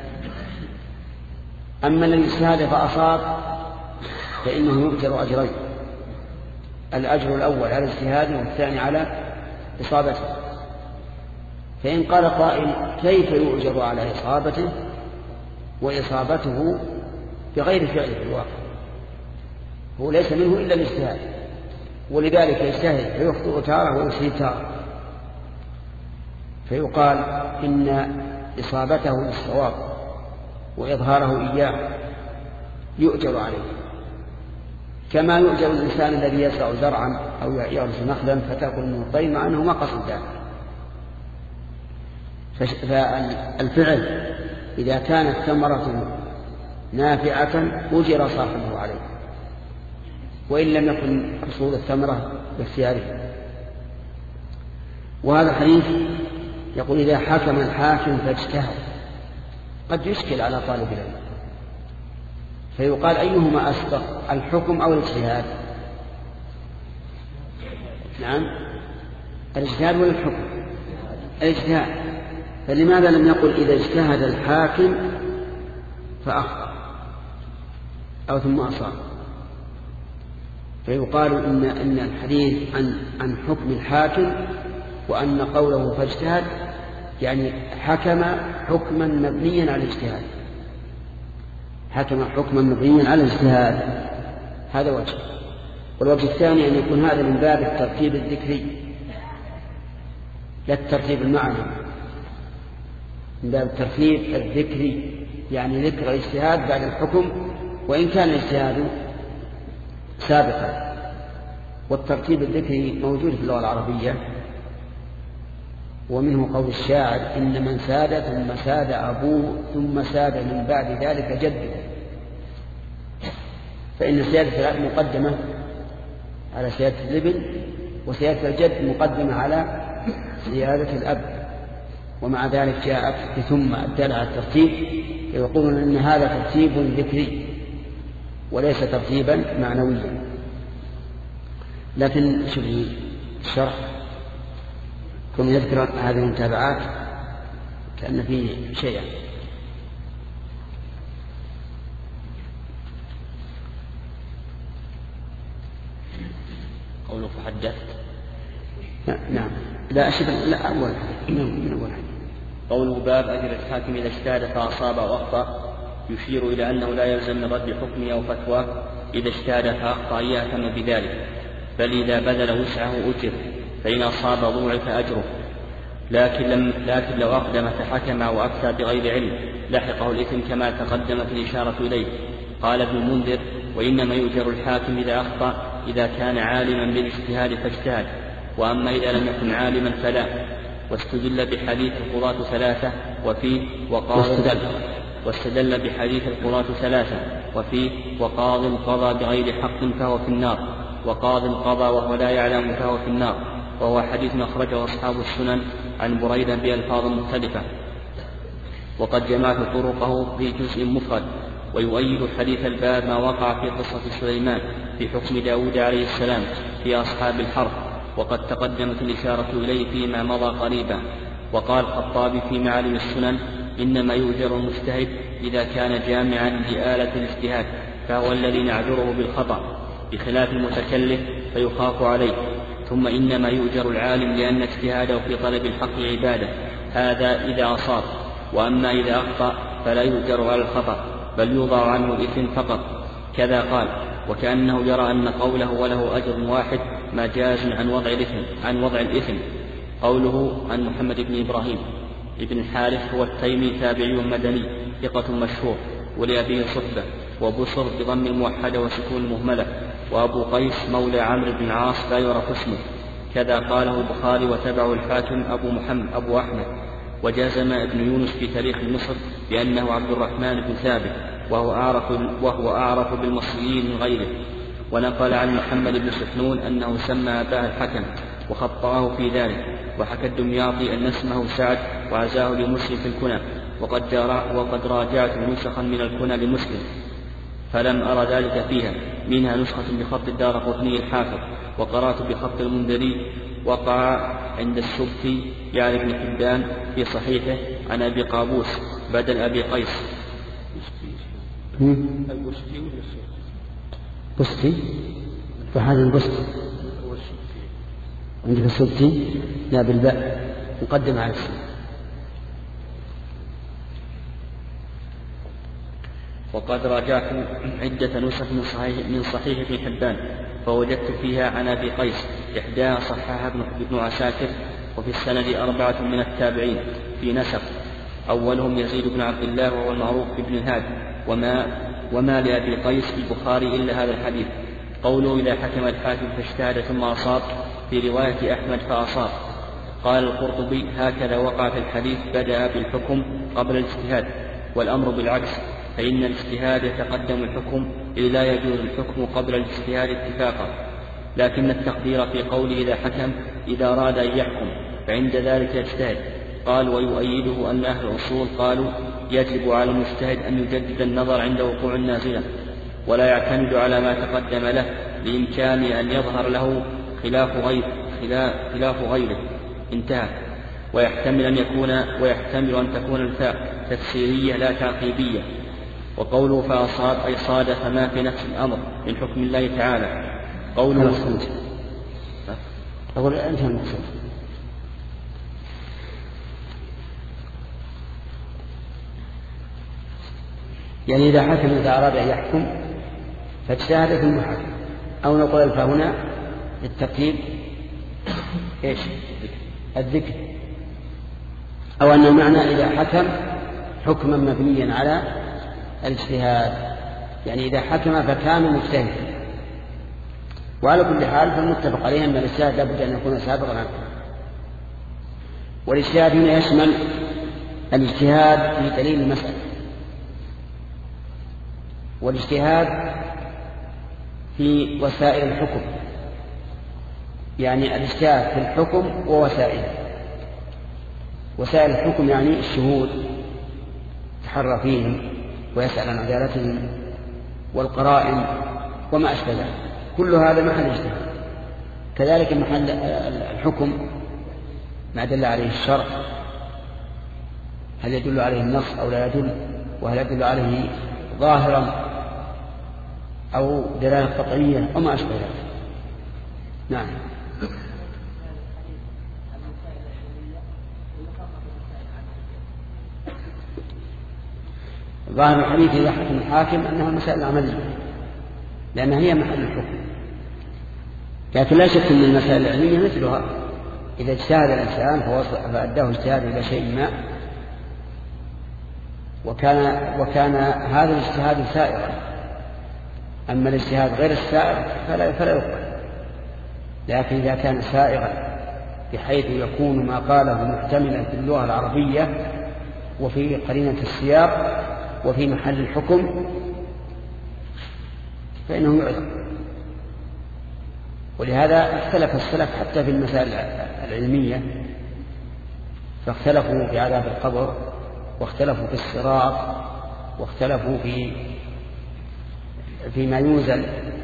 S1: أما الذي اجتهد فأصاب فإنه يؤجر أجرين، الأجر الأول على اجتهاده والثاني على إصابته. فإن قال قائل كيف يؤجر على إصابته وإصابته بغير فعله في الواقع؟ هو ليس منه إلا الاجتهاد، ولذلك يجتهد فيخطئ تارة ويصيب تارة، فيقال إن إصابته للصواب وإظهاره إياه يؤجر عليه، كما يؤجر الإنسان الذي يزرع زرعا أو يغرس نخلا فتأكل منه الطير مع أنه ما قصد ذلك. فالفعل إذا كانت ثمرته نافعة أجر صاحبه عليه، وإن لم يكن حصول الثمرة باختياره. وهذا الحديث يقول إذا حكم الحاكم فاجتهد، قد يشكل على طالب العلم فيقال أيهما أسبق الحكم أو الاجتهاد؟ نعم الاجتهاد ولا الحكم؟ الاجتهاد. فلماذا لم يقل إذا اجتهد الحاكم فأخطأ أو ثم أصاب؟ فيقال إن, إن الحديث عن, عن حكم الحاكم وأن قوله فاجتهد يعني حكم حكما مبنيا على الاجتهاد، حكم حكما مبنيا على الاجتهاد. هذا وجه. والوجه الثاني أن يكون هذا من باب الترتيب الذكري لا الترتيب المعنوي، من باب الترتيب الذكري يعني ذكر الاجتهاد بعد الحكم وإن كان الاجتهاد سابقا. والترتيب الذكري موجود في اللغة العربية، ومنه قول الشاعر إن من ساد ثم ساد أبوه ثم ساد من بعد ذلك جده، فإن السيادة مقدمة على سيادة الابن، وسيادة الجد مقدمة على سيادة الأب، ومع ذلك جاءت ثم الدالة على الترتيب، يقولون أن هذا ترتيب ذكري وليس ترتيبا معنويا. لكن شوف الشرح كم يذكر هذه المتابعات كأن فيه شيئا.
S3: قوله فحدثت.
S1: نعم لا أشد لا أول من أول.
S3: قوله باب أجر الحاكم إذا اجتهد فأصاب وأخطأ يشير إلى أنه لا يلزم من رد حكمه أو فتوى إذا اجتهد فأخطأ يأثم بذلك، بل إذا بذل وسعه أجر، فإن أصاب ضوعف أجره. لكن, لم لكن لو أقدم فحكم وأفتى بغير علم لحقه الإثم كما تقدمت الإشارة إليه. قال ابن المنذر: وإنما يؤجر الحاكم إذا أخطأ إذا كان عالما بالاجتهاد فاجتهد، وأما إذا لم يكن عالما فلا. واستدل بحديث القضاة ثلاثة وفيه وقاض واستدل بحديث القضاة ثلاثة وفيه وقاض قضى بغير حق فهو في النار، وقاض قضى وهو لا يعلم فهو في النار، وهو حديث أخرجه أصحاب السنن عن بريدة بألفاظ مختلفة، وقد جمعت طرقه في جزء مفرد. ويؤيد حديث الباب ما وقع في قصة سليمان في حكم داود عليه السلام في أصحاب الحرب، وقد تقدمت الإشارة إليه فيما مضى قريبا. وقال الخطابي في معالم السنن: إنما يؤجر المجتهد إذا كان جامعا لآلة الاجتهاد، فهو الذي نعذره بالخطأ، بخلاف المتكلف فيخاف عليه. ثم إنما يؤجر العالم لأن اجتهاده في طلب الحق عبادة، هذا إذا أصاب. وأما إذا أخطأ فلا يؤجر على الخطأ، بل يوضع عنه الإثم فقط. كذا قال، وكأنه يرى أن قوله وله أجر واحد مجاز عن وضع الإثم عن وضع الإثم. قوله عن محمد بن إبراهيم ابن الحارث هو التيمي تابعي مدني ثقة مشهور، ولأبيه صحبة، وبصر بضم الموحدة وسكون المهملة، وأبو قيس مولى عمرو بن العاص لا يعرف اسمه. كذا قاله البخاري وتبعه الحاكم أبو محمد أبو أحمد. وجازم ابن يونس في تاريخ مصر بأنه عبد الرحمن بن ثابت، وهو أعرف, وهو أعرف بالمصريين من غيره. ونقل عن محمد بن سحنون أنه سمى أباه الحكم وخطأه في ذلك. وحكى الدمياطي أن اسمه سعد وعزاه لمسلم في الكنى، وقد, وقد راجعت نسخا من الكنى لمسلم فلم أرى ذلك فيها، منها نسخة بخط الدارقطني الحافظ، وقرأت بخط المنذري وقع عند السبكي يعني ابن حبان في صحيحه عن أبي قابوس بدل أبي قيس.
S1: بستي فهذا البستي عندك السبكي لا بالباء مقدم على السبكي.
S3: وقد راجعت عدة نسخ من صحيح, من صحيح ابن حبان فوجدت فيها عن أبي قيس، إحداها صححها ابن عساكر، وفي السند أربعة من التابعين في نسخ، أولهم يزيد بن عبد الله وهو المعروف بابن الهاد. وما, وما لأبي قيس في البخاري إلا هذا الحديث. قوله إذا حكم الحاكم فاجتهد ثم أصاب في رواية أحمد فأصاب. قال القرطبي هكذا وقع في الحديث، بدأ بالحكم قبل الاجتهاد، والأمر بالعكس، فإن الاجتهاد يتقدم الحكم إذ لا يجوز الحكم قبل الاجتهاد اتفاقا. لكن التقدير في قوله إذا حكم إذا أراد أن يحكم فعند ذلك يجتهد. قال ويؤيده أن أهل الأصول قالوا يجب على المجتهد أن يجدد النظر عند وقوع النازلة، ولا يعتمد على ما تقدم له بإمكان أن يظهر له خلاف غير خلاف غيره. انتهى. ويحتمل أن يكون ويحتمل أن تكون الفاء تفسيرية لا تعقيبية. وقوله فأصاب أي صادف ما في نفس الأمر من حكم الله تعالى. قوله
S1: أقول أنت المقصود يعني إذا حكم إذا أراد أن يحكم فاجتهد في المحكم، أو نقول الفاء هنا للترتيب إيش الذكر، أو أن المعنى إذا حكم حكما مبنيا على الاجتهاد، يعني إذا حكم فكان مجتهدا. وعلى كل حال فالمتفق عليه أن الاجتهاد لابد أن يكون سابقا عنه. والاجتهاد هنا يشمل الاجتهاد في دليل المسألة، والاجتهاد في وسائل الحكم، يعني الاجتهاد في الحكم ووسائله. وسائل الحكم يعني الشهود يتحرى فيهم ويسأل عن عدالتهم والقرائن وما أشبه ذلك، كل هذا محل اجتهاد. كذلك محل الحكم ما دل عليه الشرع، هل يدل عليه النص أو لا يدل، وهل يدل عليه ظاهرا أو دلالة قطعية أو ما أشبه ذلك. نعم. ظاهر الحديث إذا حكم الحاكم أنها المسائل العملية لأنها هي محل الحكم، لكن لا شك أن المسائل العلمية مثلها إذا اجتهد الإنسان فأداه اجتهاد إلى شيء ما وكان, وكان هذا الاجتهاد سائرا، أما الاجتهاد غير السائر فلا, فلا يقبل. لكن إذا كان سائرا بحيث يكون ما قاله محتملا في اللغة العربية وفي قرينة السياق وفي محل الحكم فإنه يعذر. ولهذا اختلف السلف حتى في المسائل العلمية، فاختلفوا في عذاب القبر، واختلفوا في الصراط، واختلفوا في فيما ينزل،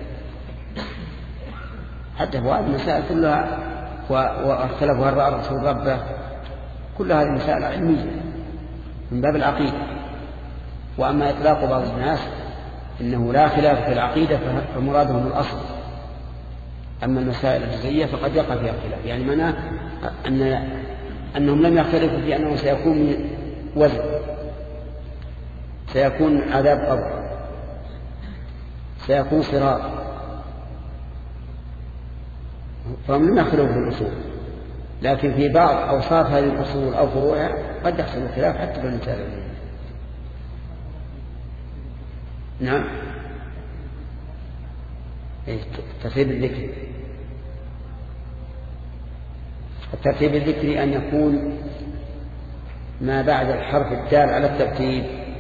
S1: حتى في هذه المسائل كلها، واختلفوا هل رأى الرسول ربه. كل هذه المسائل علمية من باب العقيدة. وأما إطلاق بعض الناس إنه لا خلاف في العقيدة فمرادهم الأصل، أما المسائل الجزئية فقد يقع فيها خلاف، يعني معناه أن أنهم لم يختلفوا في أنه سيكون وزن، سيكون عذاب قبر، سيكون صراط، فهم لم يختلفوا في الأصول، لكن في بعض أوصاف هذه الأصول أو فروعها قد يحصل الخلاف حتى في المسائل. نعم. ترتيب الذكر، الترتيب الذكري أن يكون ما بعد الحرف الدال على الترتيب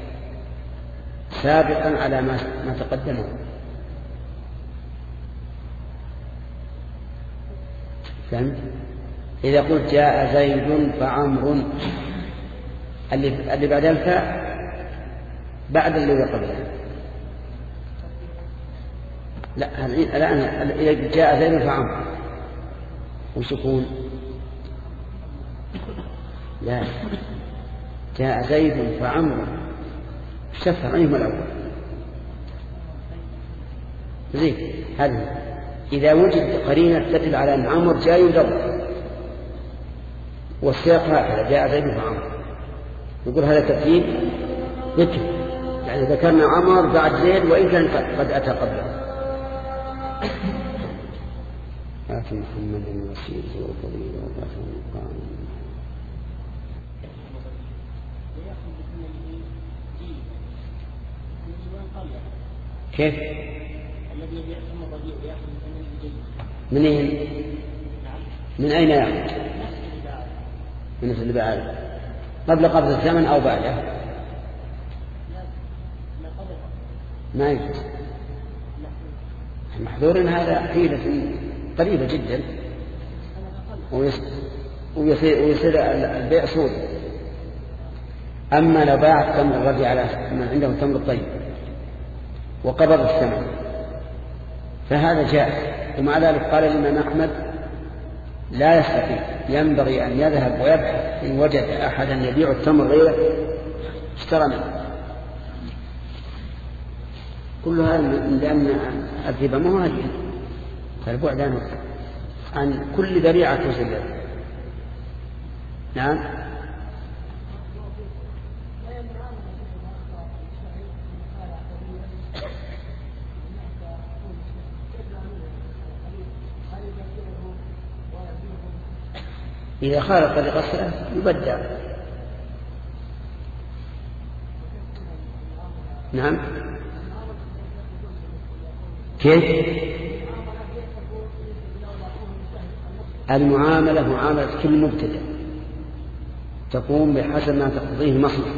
S1: سابقا على ما ما تقدمه. فهمت؟ إذا قلت جاء زيد فعمر، اللي اللي بعد الفاء بعد الذي قبله. لا الآن إذا جاء زيد فعمر وسكون، لا جاء زيد فعمر استفهم عنهم الأول زين. هذا إذا وجد قرينة تدل على أن عمر جاء يدور، والسياق هكذا جاء زيد فعمر، يقول هذا ترتيب ذكر، يعني ذكرنا عمر بعد زيد وإن كان قد أتى قبله. آت محمد الوسيلة والفضيلة والرحمة والقرآن. كيف؟ الذي يأتم الربيع ويأخذ من الجيد. من أين؟ من أين يأخذ؟ من نفس البعاد قبل قبض الثمن أو بعده؟ ما يجوز. محذور هذا حيلة قريبة جدا ويصير البيع سود. أما لو باع التمر الذي على من عنده التمر الطيب وقبض الثمن فهذا جائز. ومع ذلك قال الإمام أحمد لا يستطيع، ينبغي أن يذهب ويبحث إن وجد أحدا يبيع التمر غيره اشترى منه. كل هذا لأن الربا ما هو هدين، فالبعد عنه عن كل ذريعة توصل. نعم. إذا خالف طريق السلف يبدع. نعم. كيف؟ المعاملة معاملة كل مبتدأ تقوم بحسب ما تقتضيه المصلحة.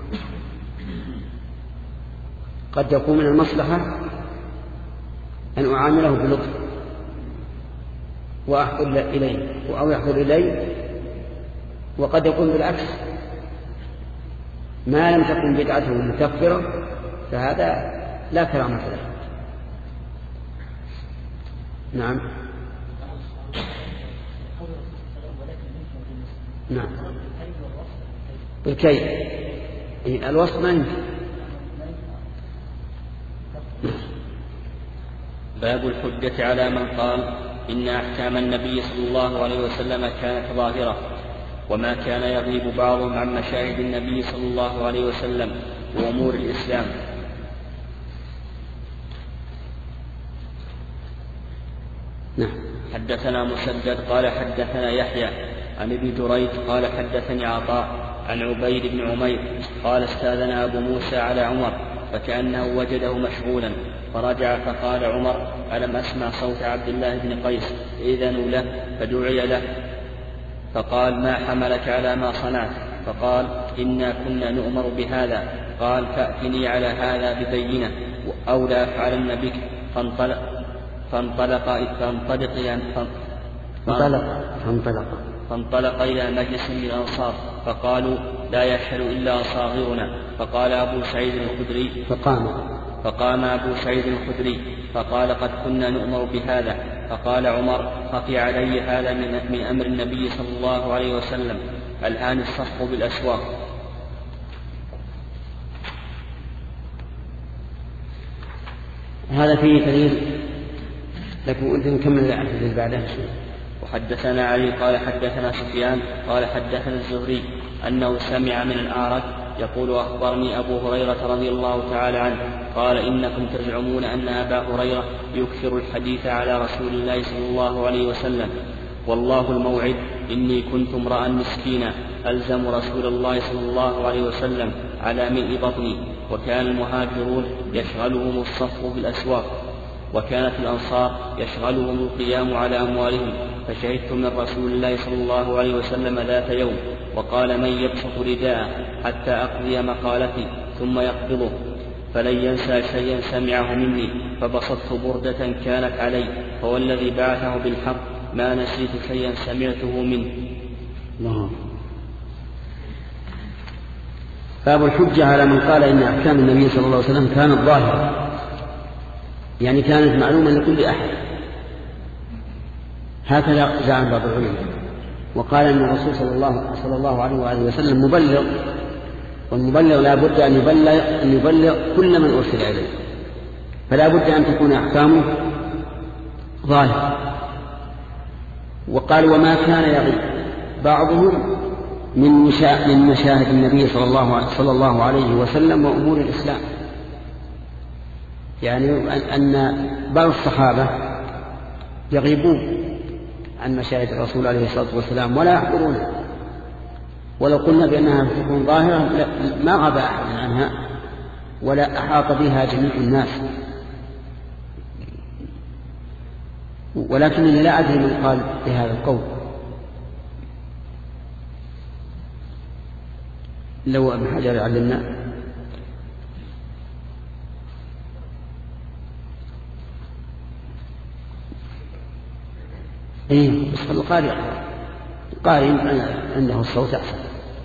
S1: قد يكون من المصلحة أن أعامله بلطف وأحضر إليه أو يحضر إليه، وقد يكون بالعكس ما لم تكن بدعته مكفرة فهذا لا كرامة له. نعم نعم بالكي الوصف ما يمكن.
S3: باب الحجة على من قال إن أحكام النبي صلى الله عليه وسلم كانت ظاهرة وما كان يغيب بعضهم عن مشاهد النبي صلى الله عليه وسلم وأمور الإسلام.
S1: نعم.
S3: حدثنا مسدد قال حدثنا يحيى عن ابن جريج قال حدثني عطاء عن عبيد بن عمير قال استاذن أبو موسى على عمر فكأنه وجده مشغولا فرجع فقال عمر ألم أسمع صوت عبد الله بن قيس إذن له فدعي له فقال ما حملك على ما صنعت؟ فقال إنا كنا نؤمر بهذا. قال فأتني على هذا ببينة أو لا أفعلن بك. فانطلق فانطلق فانطلق
S1: فانطلق فانطلق
S3: فانطلق إلى مجلس من الأنصار فقالوا لا يشهد إلا صاغرنا. فقال أبو سعيد الخدري
S1: فقام
S3: فقام أبو سعيد الخدري فقال قد كنا نؤمر بهذا. فقال عمر خفي علي هذا من أمر النبي صلى الله عليه وسلم، الآن الصفق بالأسواق.
S1: هذا فيه دليل، لكن أنت نكمل الحديث بعدها.
S3: وحدثنا علي قال حدثنا سفيان قال حدثنا الزهري أنه سمع من الأعرج يقول أخبرني أبو هريرة رضي الله تعالى عنه قال إنكم تزعمون أن أبا هريرة يكثر الحديث على رسول الله صلى الله عليه وسلم، والله الموعد إني كنت امرأ مسكينا ألزم رسول الله صلى الله عليه وسلم على ملء بطني، وكان المهاجرون يشغلهم الصف بالأسواق، وكانت الأنصار يشغلهم القيام على أموالهم. فشهدت من رسول الله صلى الله عليه وسلم ذات يوم وقال من يبسط رداءه حتى أقضي مقالتي ثم يقبضه، فلن ينسى شيئا سمعه مني، فبسطت بردة كانت علي، فوالذي بعثه بالحق ما نسيت شيئا سمعته منه.
S1: الله. باب الحجة على من قال إن أحكام النبي صلى الله عليه وسلم كانت ظاهرة، يعني كانت معلومة لكل أحد، هكذا زعم بعض العلماء، وقال أن الرسول صلى الله, صلى الله عليه وآله وسلم مبلغ، والمبلغ لا بد أن يبلغ, أن يبلغ كل من أرسل إليه، فلا بد أن تكون أحكامه ظاهرة. وقال وما كان يغيب بعضهم من مشاهد النبي صلى الله, صلى الله عليه وسلم وأمور الإسلام، يعني أن بعض الصحابة يغيبون عن مشاهد الرسول عليه الصلاة والسلام ولا يحضرونها، ولو قلنا بأنها تكون ظاهرة ما غاب أحد عنها ولا أحاط بها جميع الناس. ولكنني لا أدري من قال بهذا القول، لو ابن حجر يعلمنا. إيه بس القارئ القارئ عنده الصوت أحسن.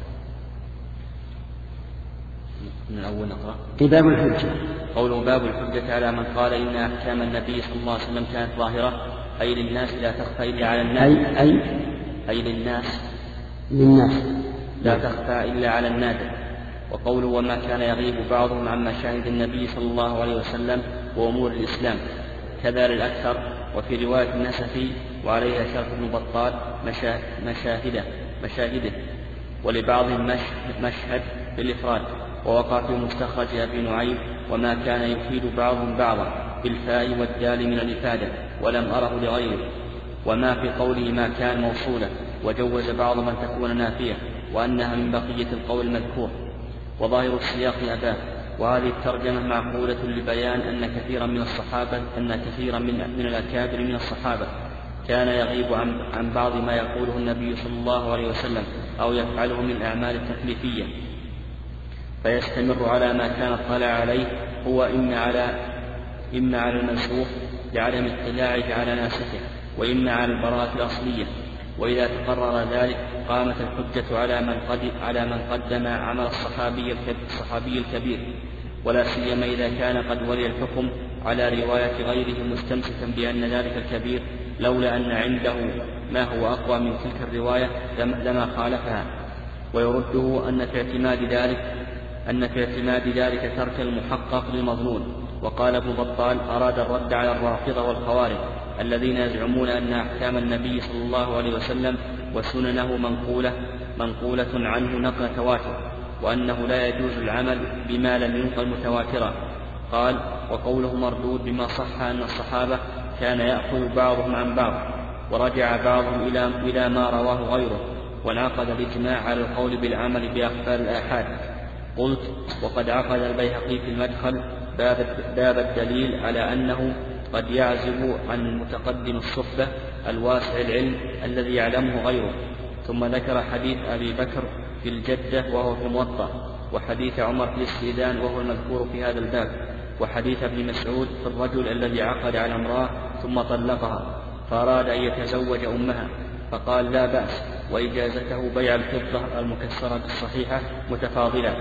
S3: من أول نقرأ
S1: في باب الحجة.
S3: قوله باب الحجة على من قال إن أحكام النبي صلى الله عليه وسلم كانت ظاهرة، أي للناس لا تخفى إلا على الناس.
S1: أي أي
S3: أي للناس
S1: للناس
S3: لا تخفى إلا على النادر. وقوله وما كان يغيب بعضهم عن مشاهد النبي صلى الله عليه وسلم وأمور الإسلام، كذا للأكثر. وفي رواية النسفي وعليها شرف بن بطال مشاهده مشاهده ولبعضهم مشهد بالإفراد. ووقع في مستخرج أبي نعيم وما كان يفيد بعضهم بعضا بالفاء والدال من الإفادة، ولم أره لغيره. وما في قوله ما كان موصولة، وجوز بعض من تكون نافية وأنها من بقية القول المذكور. وظاهر السياق أباه. وهذه الترجمة معقولة لبيان أن كثيرا من الصحابة أن كثيرا من, من الأكابر من الصحابة كان يغيب عن, عن بعض ما يقوله النبي صلى الله عليه وسلم أو يفعله من الأعمال التكليفية، فيستمر على ما كان اطلع عليه هو إما على إما على المنسوخ لعدم اطلاعه على ناسخه، وإما على البراءة الأصلية. وإذا تقرر ذلك قامت الحجة على من قدم, على من قدم عمل الصحابي الصحابي الكبير، ولا سيما إذا كان قد ولي الحكم على رواية غيره مستمسكا بأن ذلك الكبير لولا أن عنده ما هو أقوى من تلك الرواية لما خالفها. ويرده أن في اعتماد ذلك أن في اعتماد ذلك ترك المحقق للمظنون. وقال ابن بطال أراد الرد على الرافضة والخوارج الذين يزعمون أن أحكام النبي صلى الله عليه وسلم وسننه منقولة منقولة عنه نقل تواتر، وأنه لا يجوز العمل بما لم ينقل متواترا. قال: وقوله مردود بما صح أن الصحابة كان يأخذ بعضهم عن بعض، ورجع بعضهم إلى, إلى ما رواه غيره، وانعقد الإجماع على القول بالعمل بأخبار الآحاد. قلت: وقد عقد البيهقي في المدخل باب, باب الدليل على أنه قد يعزب عن المتقدم الصحبة الواسع العلم الذي يعلمه غيره. ثم ذكر حديث أبي بكر في الجدة وهو في الموطأ، وحديث عمر في الاستئذان وهو المذكور في هذا الباب، وحديث ابن مسعود في الرجل الذي عقد على امرأة ثم طلقها فأراد أن يتزوج أمها، فقال: لا بأس، وإجازته بيع الفضة المكسرة الصحيحة متفاضلة.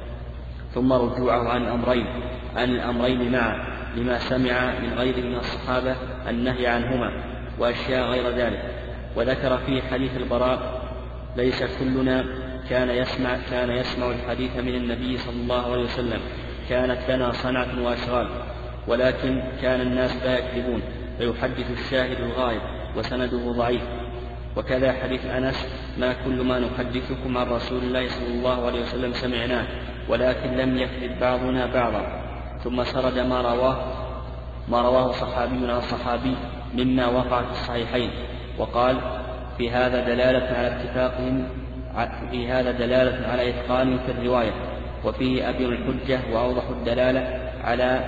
S3: ثم رجوعه عن الأمرين عن الأمرين معا لما سمع من غيره من الصحابة النهي عنهما وأشياء غير ذلك. وذكر في حديث البراء: ليس كلنا كان يسمع كان يسمع الحديث من النبي صلى الله عليه وسلم، كانت لنا صنعة وأشغال، ولكن كان الناس لا يكذبون فيحدث الشاهد الغائب وسنده ضعيف. وكذا حديث أنس: ما كل ما نحدثكم عن رسول الله صلى الله عليه وسلم سمعناه، ولكن لم يكذب بعضنا بعضا. ثم سرد ما رواه ما رواه صحابي عن صحابي مما وقع في الصحيحين، وقال: في هذا دلالة على اتفاقهم في هذا دلالة على إتقانهم في الرواية، وفيه أبين الحجة وأوضح الدلالة على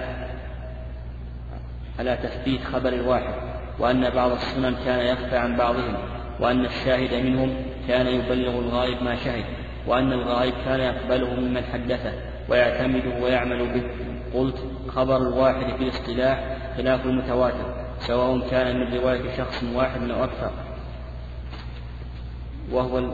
S3: على تثبيت خبر الواحد، وأن بعض السنن كان يخفى عن بعضهم، وأن الشاهد منهم كان يبلغ الغائب ما شهد، وأن الغائب كان يقبله ممن حدثه ويعتمده ويعمل به. قلت: خبر الواحد في الاصطلاح خلاف المتواتر، سواء كان من رواية شخص واحد أو أكثر، وهو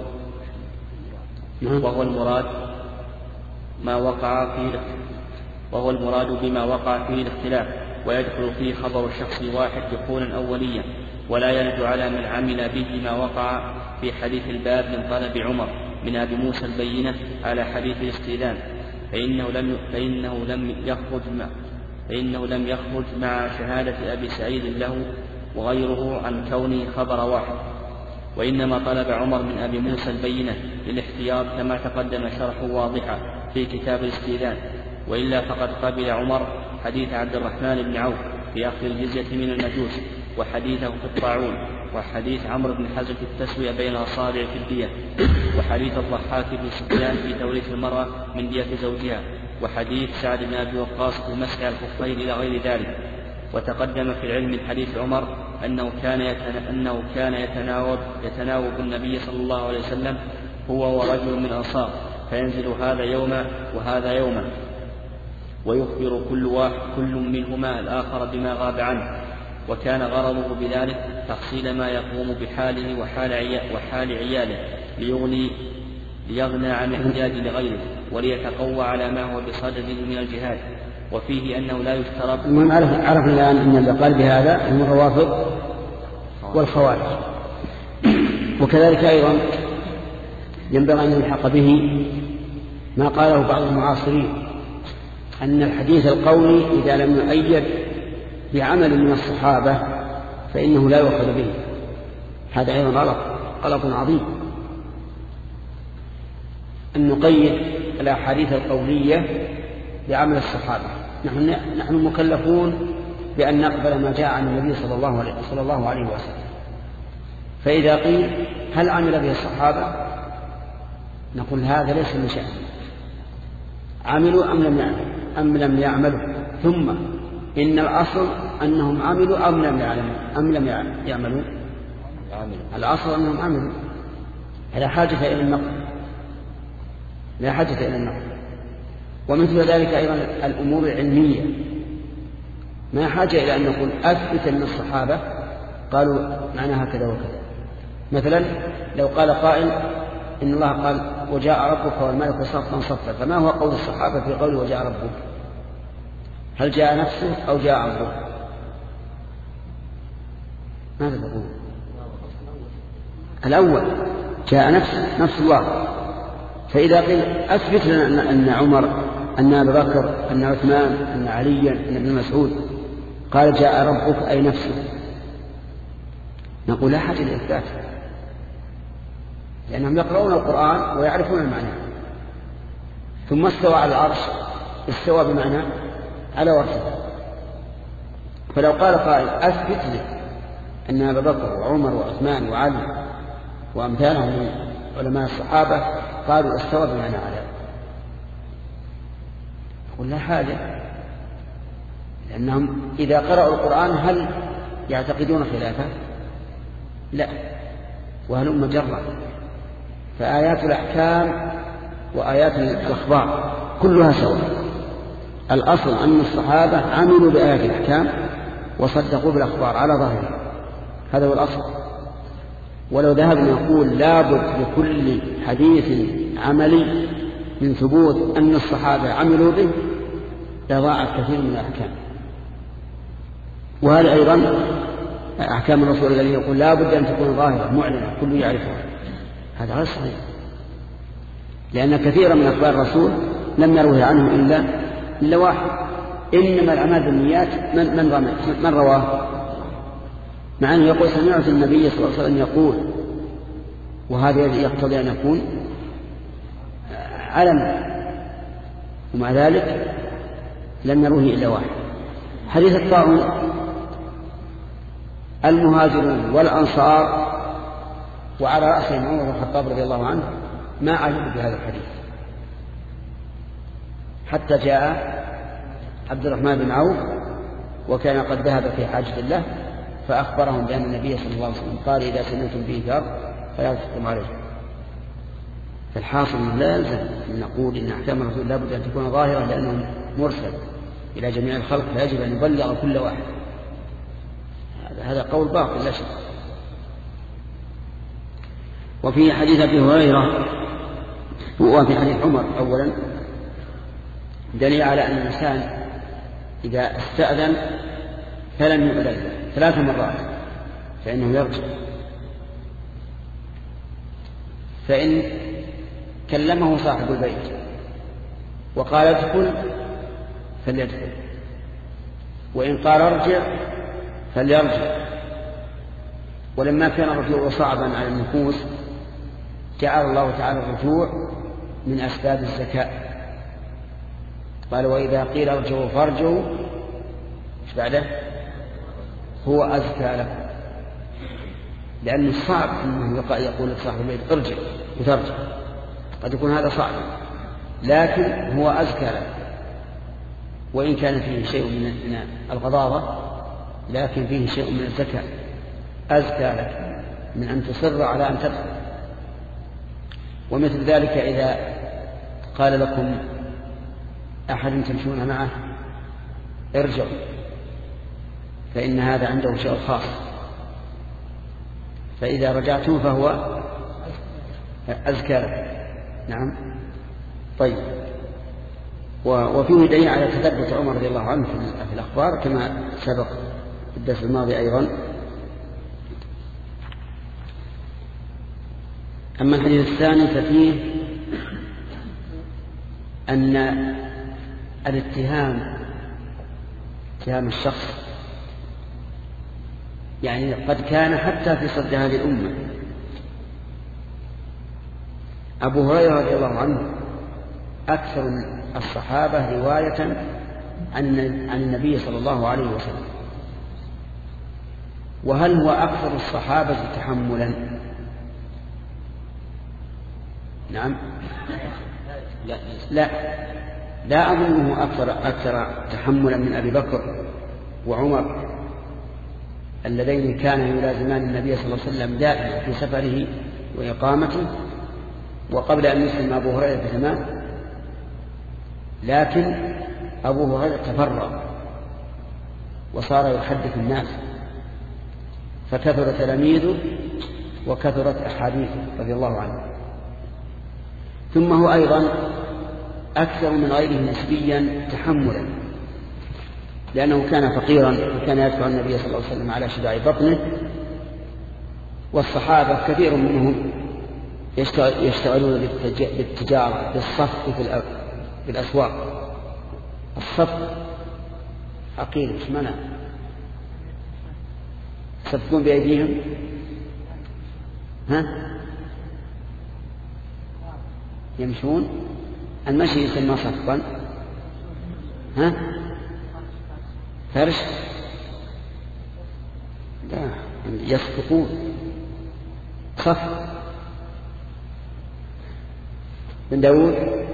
S3: وهو المراد ما وقع فيه وهو المراد بما وقع فيه الاختلاف، ويدخل فيه خبر الشخص الواحد دخولا أوليا، ولا يرد على من عمل به ما وقع في حديث الباب من طلب عمر من أبي موسى البينة على حديث الاستئذان، فإنه لم فإنه لم يخرج مع فإنه لم يخرج مع شهادة أبي سعيد له وغيره عن كونه خبر واحد، وإنما طلب عمر من أبي موسى البينة للاحتياط كما تقدم شرحه واضحا في كتاب الاستئذان. وإلا فقد قبل عمر حديث عبد الرحمن بن عوف في أخذ الجزية من المجوس، وحديثه في الطاعون، وحديث عمرو بن حزم في التسوية بين الأصابع في الدية، وحديث الضحاك بن سفيان في توريث المرأة من دية زوجها، وحديث سعد بن أبي وقاص في مسح الخفين إلى غير ذلك. وتقدم في العلم من حديث عمر أنه كان أنه كان يتناوب يتناوب النبي صلى الله عليه وسلم هو ورجل من الأنصار، فينزل هذا يوما وهذا يوما، ويخبر كل واحد كل منهما الآخر بما غاب عنه، وكان غرضه بذلك تحصيل ما يقوم بحاله وحال, عي... وحال عياله ليغني ليغنى عن احتياج لغيره، وليتقوى على ما هو بصدده من الجهاد. وفيه أنه لا يشترط.
S1: المهم عرفنا الآن أن اللي قال بهذا هم الروافض والخوارج. وكذلك أيضا ينبغي أن يلحق به ما قاله بعض المعاصرين أن الحديث القولي إذا لم يؤيد بعمل من الصحابة فإنه لا يؤخذ به. هذا أيضا غلط غلط عظيم أن نقيد الأحاديث القولية بعمل الصحابة. نحن, نحن مكلفون بأن نقبل ما جاء عن النبي صلى الله عليه, صلى الله عليه وسلم. فإذا قيل هل عمل به الصحابة نقول هذا ليس من شأن، عملوا أم لم يعملوا أم لم يعملوا، ثم إن الأصل أنهم عملوا أم لم يعملوا أم لم يعملوا الأصل أنهم عملوا. لا حاجة إلى النقل لا حاجة إلى النقل. ومثل ذلك أيضا الأمور العلمية ما حاجة إلى أن نقول أثبت من الصحابة قالوا معناها كذا وكذا. مثلا لو قال قائل إن الله قال وجاء ربك والملك صفا صفا، فما هو قول الصحابة في قوله وجاء ربك؟ هل جاء نفسه أو جاء أمره؟ ماذا تقول؟ الأول جاء نفسه، نفس الله. فإذا قيل أثبت لنا أن عمر أن أبا بكر أن عثمان أن عليا أن ابن مسعود قال جاء ربك أي نفسه، نقول لا حاجة لإثبات، لأنهم يقرؤون القرآن ويعرفون المعنى. ثم استوى على العرش، استوى بمعنى على وارتفع. فلو قال قائل أثبت لي أن أبا بكر وعمر وعثمان وعلي وأمثالهم من علماء الصحابة قالوا استوى بمعنى على، نقول لا حاجة، لأنهم إذا قرأوا القرآن هل يعتقدون خلافه؟ لا، وهلم جرا. فآيات الأحكام وآيات الأخبار كلها سواء. الأصل أن الصحابة عملوا بآيات الأحكام وصدقوا بالأخبار على ظاهرها، هذا هو الأصل. ولو ذهبنا نقول لابد لكل حديث عملي من ثبوت أن الصحابة عملوا به لضاعت كثير من الأحكام. وهذا أيضا أحكام الرسول الذي يقول لابد أن تكون ظاهرة معلنة كل يعرفها، هذا غير صحيح، لأن كثيرا من أخبار الرسول لم يروه عنه إلا إلا واحد. إنما الأعمال بالنيات من من رمى من رواه، مع أنه يقول سمعت النبي صلى الله عليه وسلم يقول، وهذا يقتضي أن يكون علم، ومع ذلك لم يروه إلا واحد. حديث الطاعون المهاجرون والأنصار وعلى رأسهم عمر بن الخطاب رضي الله عنه ما عجبوا بهذا الحديث، حتى جاء عبد الرحمن بن عوف وكان قد ذهب في حاجة الله فأخبرهم بأن النبي صلى الله عليه وسلم قال إذا سمعتم به ذر فلا تحكم عليه. فالحاصل لا يلزم أن نقول إن أحكام الرسول لا بد أن تكون ظاهرة لأنه مرسل إلى جميع الخلق، فيجب أن يبلغ كل واحد. هذا قول باطل لا شك. وفي حديث أبي هريرة وفي حديث عمر أولا دليل على أن الإنسان إذا استأذن فلم يؤذن ثلاث مرات فإنه يرجع، فإن كلمه صاحب البيت وقال ادخل فليدخل، وإن قال ارجع فليرجع. ولما كان الرجوع صعبا على النفوس جعل الله تعالى الرجوع من أسباب الزكاة، قال وإذا قيل ارجعوا فارجعوا ايش بعده؟ هو أزكى لكم، لأن الصعب أنه يقول لصاحب البيت ارجع وترجع، قد يكون هذا صعب، لكن هو أزكى لكم، وإن كان فيه شيء من الغضاضة لكن فيه شيء من الزكاة، أزكى لك من أن تصر على أن تدخل. ومثل ذلك إذا قال لكم أحد تمشون معه ارجعوا، فإن هذا عنده شيء خاص، فإذا رجعتم فهو أزكى لك. نعم. طيب. وفيه دليل على تثبت عمر رضي الله عنه في الأخبار كما سبق في الدرس الماضي أيضا. أما الحديث الثاني ففيه أن الاتهام اتهام الشخص يعني قد كان حتى في صد هذه الأمة. أبو هريرة رضي الله عنه أكثر الصحابة رواية عن عن النبي صلى الله عليه وسلم، وهل هو أكثر الصحابة تحملا؟ نعم. لا لا, لا أظنه أكثر أكثر تحملا من أبي بكر وعمر اللذين كانا يلازمان النبي صلى الله عليه وسلم دائما في سفره وإقامته، وقبل أن يسلم أبو هريرة بزمان، لكن أبو هريرة تفرغ وصار يحدث الناس، فكثر تلاميذه وكثرت أحاديثه رضي الله عنه. ثم هو أيضا أكثر من غيره نسبيا تحملا، لأنه كان فقيرا وكان يدفع النبي صلى الله عليه وسلم على شباع بطنه، والصحابة كثير منهم يشتغلون بالتجارة بالصفق في الأسواق. الصفق عقيل مش منع، يصفقون بأيديهم، ها يمشون، المشي يسمى صفقا، ها فرش، لا يصفقون صفق. من داود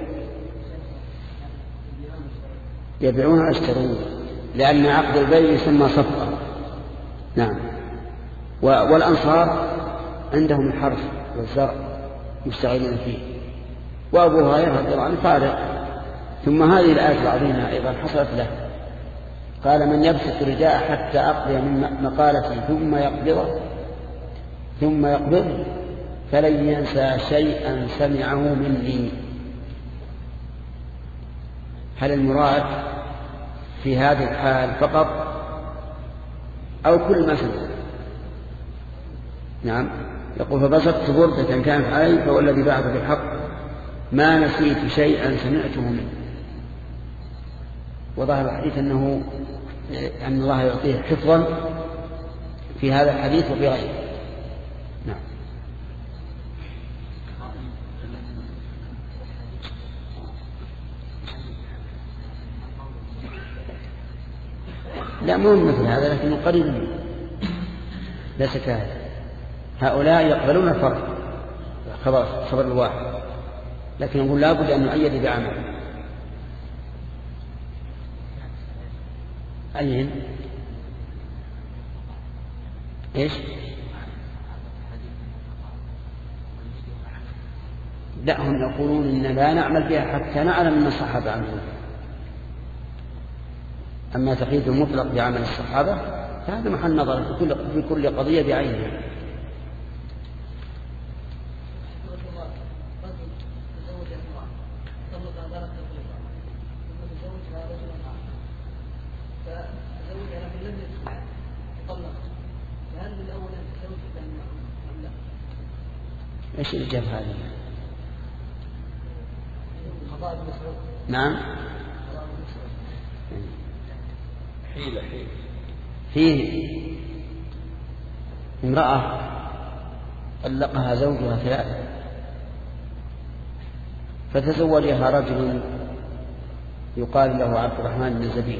S1: يبيعون ويشترون، لأن عقد البيع يسمى صفقة. نعم. والأنصار عندهم الحرث والزرع مشتغلين فيه، وأبو هريرة رضي الله عنه قال. ثم هذه الآية العظيمة أيضا حصلت له، قال: من يبسط الرداء حتى أقضي من مقالتي ثم يقبضه ثم يقبض فلن ينسى شيئا سمعه مني. هل المراد في هذه الحال فقط أو كل ما سمع؟ نعم. يقول: فبسطت بردة كانت علي فهو الذي بعث بالحق ما نسيت شيئا سمعته منه. وظهر الحديث أنه أن الله يعطيه حفظا في هذا الحديث وفي غيره. نعم. لا مو مثل هذا، لكنه قريب منه ليس كهذا. هؤلاء يقبلون الفرق خبر خبر الواحد، لكن نقول لابد أن نؤيد بعمل. أين إيش؟ لا، هم يقولون إن لا نعمل بها حتى نعلم من الصحابة عنهم. أما تقييد المطلق بعمل الصحابة فهذا محل نظر في كل, في كل قضية بعينها. ايش اللي جاب هذا؟ نعم.
S3: حيلة حيلة
S1: فيه امرأة طلقها زوجها ثلاثة، فتزوجها رجل يقال له عبد الرحمن بن الزبير،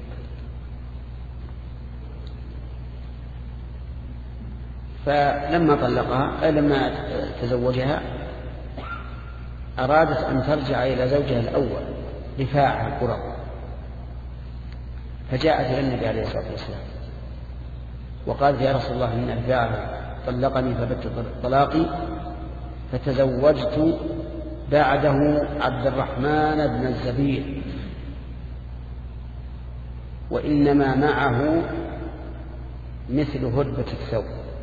S1: فلما طلقها لما تزوجها أرادت أن ترجع إلى زوجها الأول رفاعة القرى، فجاءت إلى النبي عليه الصلاة والسلام وقالت: يا رسول الله إن رفاعة طلقني فبت طلاقي فتزوجت بعده عبد الرحمن بن الزبير وإنما معه مثل هدبة الثوب،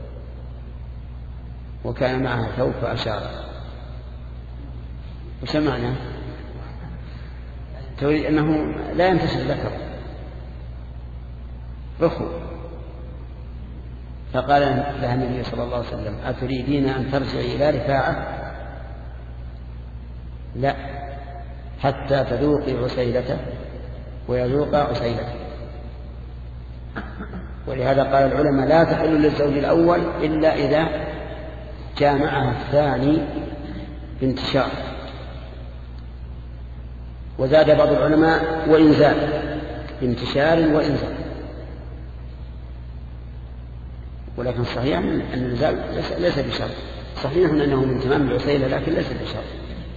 S1: وكان معها ثوب فأشار. وش معنى؟ تريد أنه لا ينتشر ذكر رخو. فقال لها النبي صلى الله عليه وسلم: أتريدين أن ترجعي إلى رفاعة؟ لا، حتى تذوقي عسيلته ويذوق عسيلته. ولهذا قال العلماء: لا تحل للزوج الأول إلا إذا جامعها الثاني بانتشار. وزاد بعض العلماء: وإنزال، بانتشار وإنزال. ولكن صحيح أن الإنزال ليس بشرط، صحيح أنه من تمام العسيلة لكن ليس بشرط.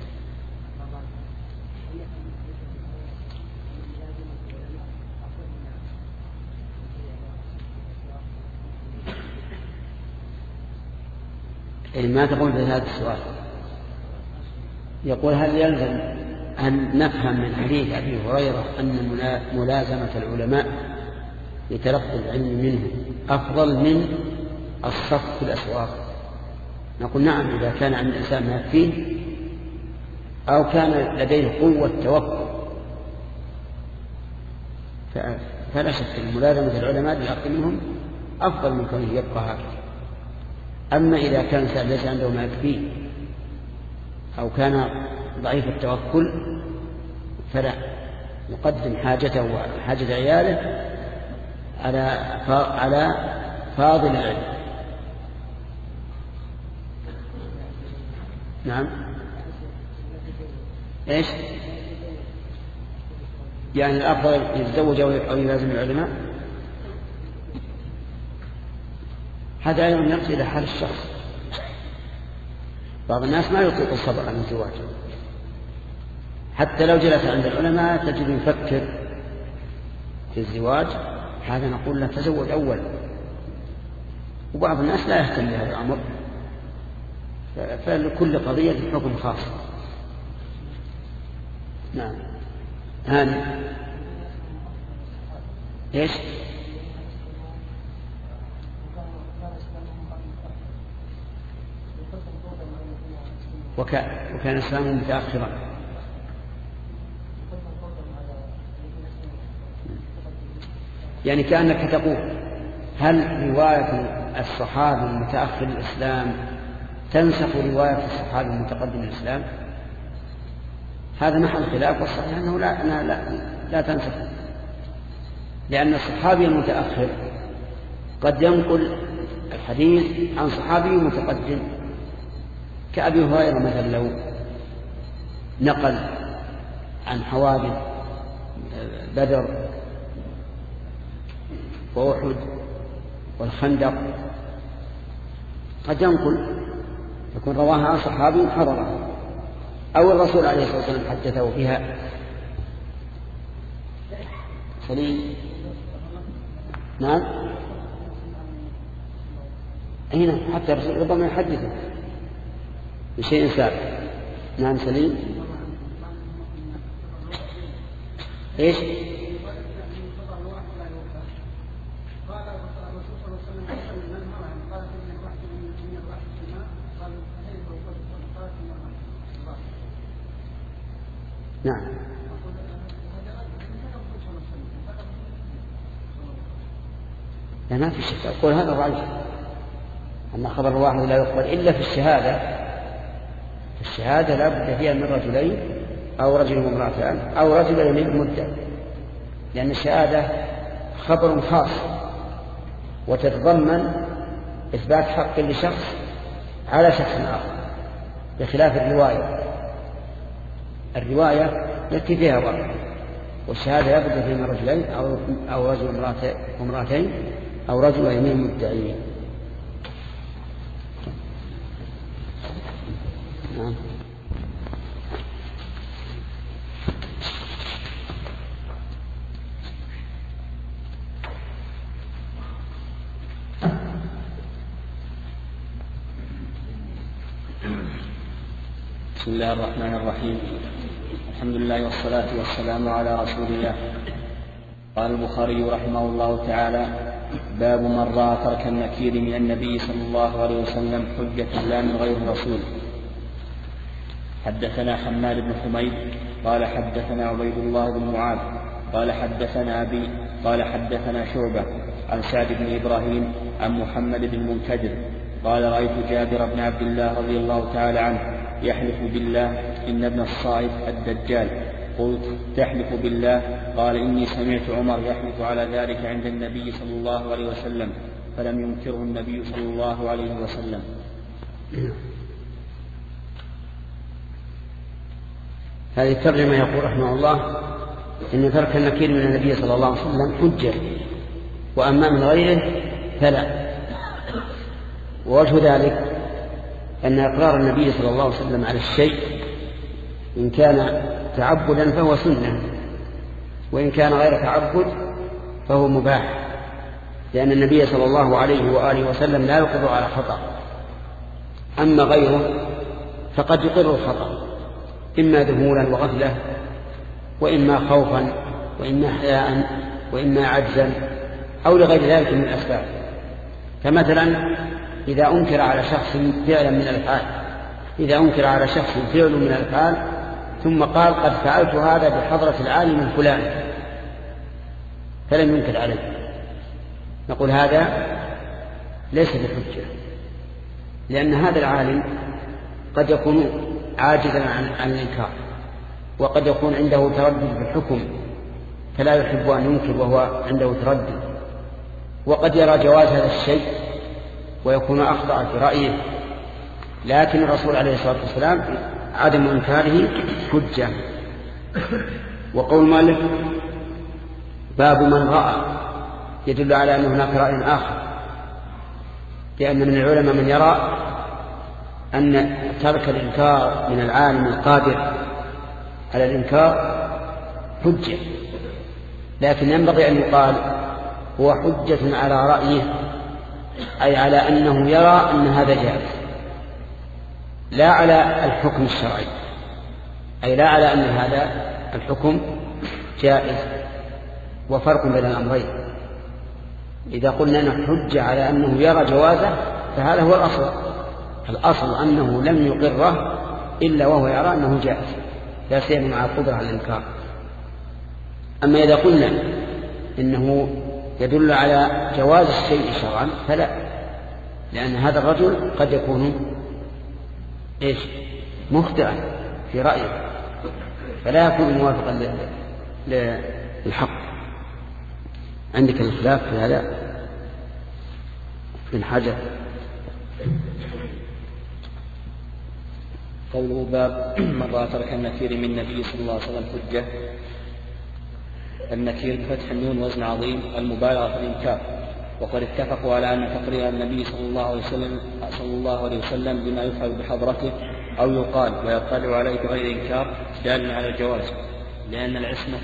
S1: يعني ما تقول بهذا السؤال. يقول: هل يلزم أن نفهم من حديث أبي هريرة أن ملازمة العلماء لتلقي العلم منه أفضل من الصف في الأسواق؟ نقول نعم إذا كان عند الإنسان ما يكفيه أو كان لديه قوة توكل فلا شك أن ملازمة العلماء للأخذ منهم أفضل من كونه يبقى هكذا. أما إذا كان الإنسان ليس عنده ما يكفيه أو كان ضعيف التوكل فلا، يقدم حاجته وحاجة عياله على على فاضل العلم. نعم. ايش يعني الأفضل يتزوج أو يلازم العلماء؟ هذا أيضا يرجع إلى حال الشخص. بعض الناس ما يطيق الصبر عن الزواج، حتى لو جلس عند العلماء تجد يفكر في الزواج، هذا نقول له تزوج أول. وبعض الناس لا يهتم بهذا الأمر، فلكل قضية حكم خاص. نعم. هاني ايش؟ وكان وكان إسلامه متأخرا. يعني كأنك تقول هل رواية الصحابي المتأخر الإسلام تنسخ رواية الصحابي المتقدم الإسلام؟ هذا محل خلاف، والصحيح أنه لا, لا, لا, لا تنسخ، لأن الصحابي المتأخر قد ينقل الحديث عن صحابي متقدم، كأبي هريرة مثلا لو نقل عن حوادث بدر وأحد والخندق قد ينقل يكون رواها عن صحابي حضره، أو الرسول عليه الصلاة والسلام حدثه فيها. سليم. نعم. هنا حتى الرسول ربما يحدثه بشيء سابق. نعم. سليم. ايش؟ نعم. لا ما في شك، أقول هذا ضعيف، أن خبر الواحد لا يقبل إلا في الشهادة. في الشهادة لا بد فيها من رجلين أو رجل وامرأتان أو رجلين بمدة، لأن الشهادة خبر خاص وتتضمن إثبات حق لشخص على شخص آخر، بخلاف الرواية. الرواية يكفي فيها ضرر، والشهادة لا بد فيها من رجلين أو أو رجل وامرأتين أو رجل ويمين مدعيين. نعم.
S3: بسم الله الرحمن الرحيم. الحمد لله والصلاة والسلام على رسول الله. قال البخاري رحمه الله تعالى: باب من رأى ترك النكير من النبي صلى الله عليه وسلم حجة لا من غير الرسول. حدثنا حماد بن حميد قال حدثنا عبيد الله بن معاذ قال حدثنا أبي قال حدثنا شعبة عن سعد بن إبراهيم عن محمد بن المنكدر قال: رأيت جابر بن عبد الله رضي الله تعالى عنه يحلف بالله إن ابن الصائب الدجال. قلت: تحلف بالله؟ قال: إني سمعت عمر يحلف على ذلك عند النبي صلى الله عليه وسلم فلم ينكره النبي صلى الله عليه وسلم.
S1: هذه الترجمة يقول رحمه الله إن ترك النكير من النبي صلى الله عليه وسلم حجة، وأما من غيره فلا. ووجه ذلك أن إقرار النبي صلى الله عليه وسلم على الشيء إن كان تعبدا فهو سنة، وإن كان غير تعبد فهو مباح، لأن النبي صلى الله عليه وآله وسلم لا يقر على خطأ. أما غيره فقد يقر الخطأ إما ذهولا وغفلة، وإما خوفا، وإما حياء، وإما عجزا، أو لغير ذلك من الأسباب. فمثلا إذا أنكر على شخص فعلا من الأفعال إذا أنكر على شخص فعل من الأفعال ثم قال قد فعلت هذا بحضرة العالم الفلاني فلم ينكر عليه، نقول هذا ليس بحجة، لأن هذا العالم قد يكون عاجزا عن, عن الإنكار، وقد يكون عنده تردد في الحكم فلا يحب أن ينكر وهو عنده تردد، وقد يرى جواز هذا الشيء ويكون أخطأ في رأيه، لكن الرسول عليه الصلاة والسلام عدم إنكاره حجة. وقول مالك باب من رأى يدل على أن هناك رأي آخر، لأن من العلماء من يرى أن ترك الإنكار من العالم القادر على الإنكار حجة، لكن ينبغي أن يقال هو حجة على رأيه، أي على أنه يرى أن هذا جائز، لا على الحكم الشرعي، أي لا على أن هذا الحكم جائز. وفرق بين الأمرين، إذا قلنا أنه حجة على أنه يرى جوازه فهذا هو الأصل، الأصل أنه لم يقره إلا وهو يرى أنه جائز، لا سيما مع القدرة على الإنكار. أما إذا قلنا إنه يدل على جواز الشيء شرعا فلا، لأن هذا الرجل قد يكون إيش مخطئا في رأيه فلا يكون موافقا للحق. عندك الخلاف في هذا من حاجة.
S3: قوله باب من رأى ترك النكير من النبي صلى الله عليه وسلم حجة. النكير بفتح النون وزن عظيم المبالغة في الإنكار، وقد اتفقوا على أن تقرير النبي صلى الله عليه وسلم صلى الله عليه وسلم بما يفعل بحضرته أو يقال ويطلع عليه بغير إنكار دال على الجواز، لأن العصمة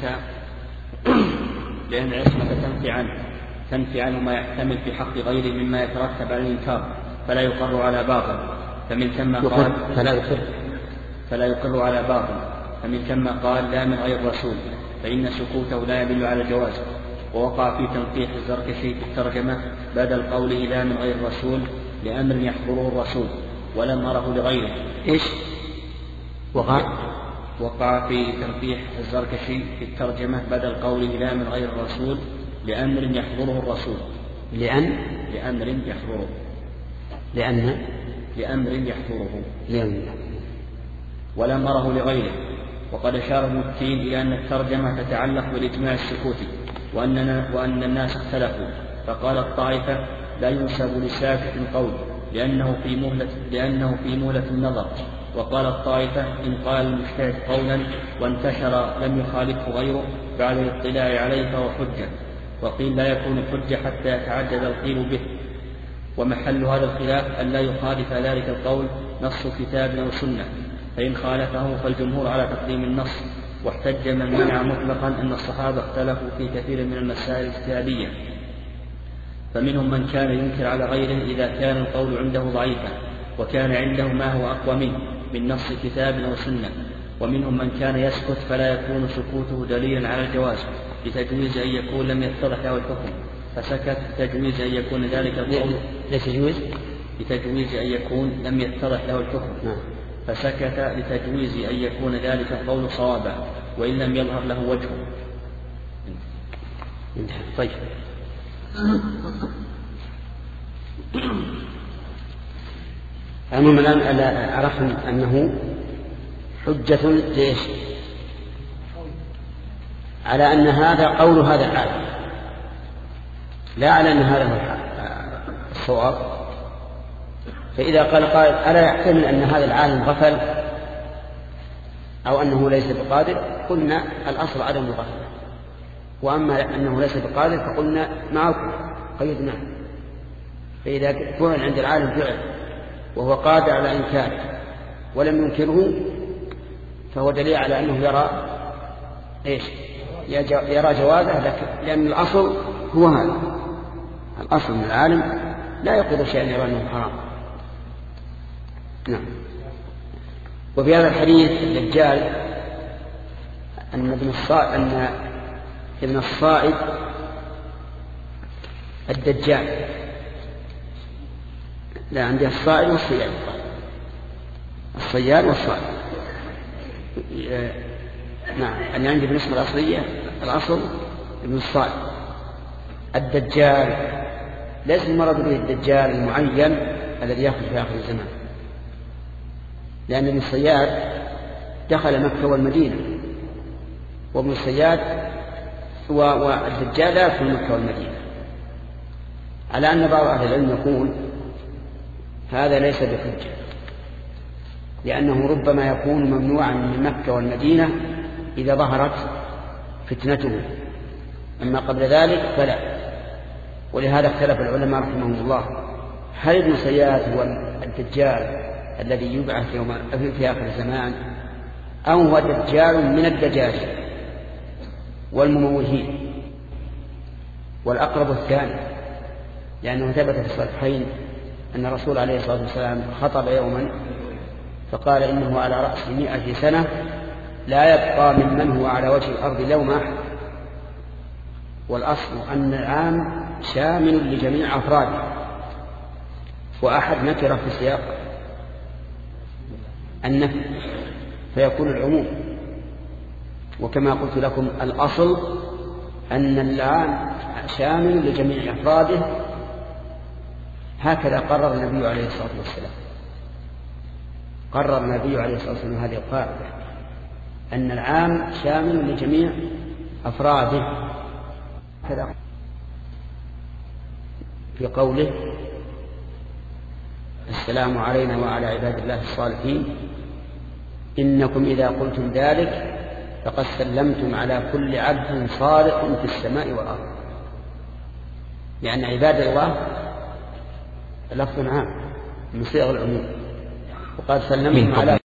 S3: لأن العصمة تنفي عنه تنفي عنه ما يحتمل في حق غيره مما يترتب على الإنكار فلا يقر على باطل، فمن ثم قال
S1: فلا يقر
S3: فلا يقر على باطل فمن ثم قال لا من غير رسول، فإن سكوته لا يدل على الجواز. ووقع في تنقيح الزركشي في الترجمة بدل قوله لا من غير رسول لأمر يحضره الرسول ولم أره لغيره.
S1: إيش وقع
S3: وقع في تنقيح الزركشي في الترجمة بدل قوله لا من غير الرسول لأمر يحضره الرسول
S1: لأن
S3: لأمر يحضره
S1: لأن
S3: لأمر يحضره
S1: لأن
S3: ولم أره لغيره. وقد أشار ابن التين إلى أن الترجمة تتعلق بالإجماع السكوتي وأننا وأن الناس اختلفوا، فقال الطائفة لا ينسب لساكت قول لأنه في مهلة لأنه في مهلة النظر، وقال الطائفة إن قال المجتهد قولا وانتشر لم يخالفه غيره بعد الاطلاع عليه فهو حجة. وقيل لا يكون حجة حتى يتعدد القيل به، ومحل هذا الخلاف أن لا يخالف ذلك القول نص كتاب أو سنة، فإن خالفه فالجمهور على تقديم النص. واحتج من منع مطلقا أن الصحابة اختلفوا في كثير من المسائل الاجتهادية، فمنهم من كان ينكر على غيره إذا كان القول عنده ضعيفا وكان عنده ما هو أقوى منه من نص كتاب أو سنة، ومنهم من كان يسكت فلا يكون سكوته دليلا على الجواز بتجويز أن يكون لم يتضح له الحكم، فسكت بتجويز أن يكون ذلك القول
S1: لتجويز
S3: بتجويز أن يكون لم يتضح له الحكم فسكت لتجويز أن يكون ذلك القول صوابا وإن لم يظهر له وجهه.
S1: طيب المهم الآن عرفنا أنه حجة ليش على أن هذا قول هذا العالم، لا على أن هذا هو الصواب. فإذا قال قائل ألا يحتمل أن هذا العالم غفل أو أنه ليس بقادر، قلنا الأصل عدم الغفلة، وأما أنه ليس بقادر فقلنا معكم قيدناه. فإذا فعل عند العالم فعل وهو قادر على إنكاره ولم ينكره فهو دليل على أنه يرى إيش يرى جوازه، لأن الأصل هو هذا، الأصل من العالم لا يقول شيئا يرى أنه حرام. نعم. وفي هذا الحديث الدجال أن ابن الصائد أن ابن الصائد الدجال لا، عندي الصائد والصياد، الصياد والصائد. نعم، أنا عندي بالنسبة الأصلية الأصل ابن الصائد. الدجال ليس المرض به الدجال المعين الذي يخرج في آخر الزمان، لأن ابن الصياد دخل مكة والمدينة، وابن الصياد والدجال لا يدخل مكة والمدينة، على أن بعض أهل العلم يقول هذا ليس بحجة، لأنه ربما يكون ممنوعا من مكة والمدينة إذا ظهرت فتنته، أما قبل ذلك فلا. ولهذا اختلف العلماء رحمهم الله، هل ابن صياد هو الدجال الذي يبعث يوم في آخر الزمان، أو هو دجال من الدجاج والمموهين؟ والأقرب الثاني، لأنه ثبت في الصحيحين أن الرسول عليه الصلاة والسلام خطب يوما فقال إنه على رأس مئة سنة لا يبقى ممن هو على وجه الأرض لوم أحد. والأصل أن العام شامل لجميع أفراده، وأحد نكر في سياق النفي فيكون العموم. وكما قلت لكم الأصل أن العام شامل لجميع أفراده، هكذا قرر النبي عليه الصلاة والسلام. قرر النبي عليه الصلاة والسلام هذه القاعدة، أن العام شامل لجميع أفراده، كذا في قوله السلام علينا وعلى عباد الله الصالحين إنكم إذا قلتم ذلك فقد سلمتم على كل عبد صالح في السماء والأرض، لأن عباد الله لفظ عام من صيغ العموم، وقد سلمتم على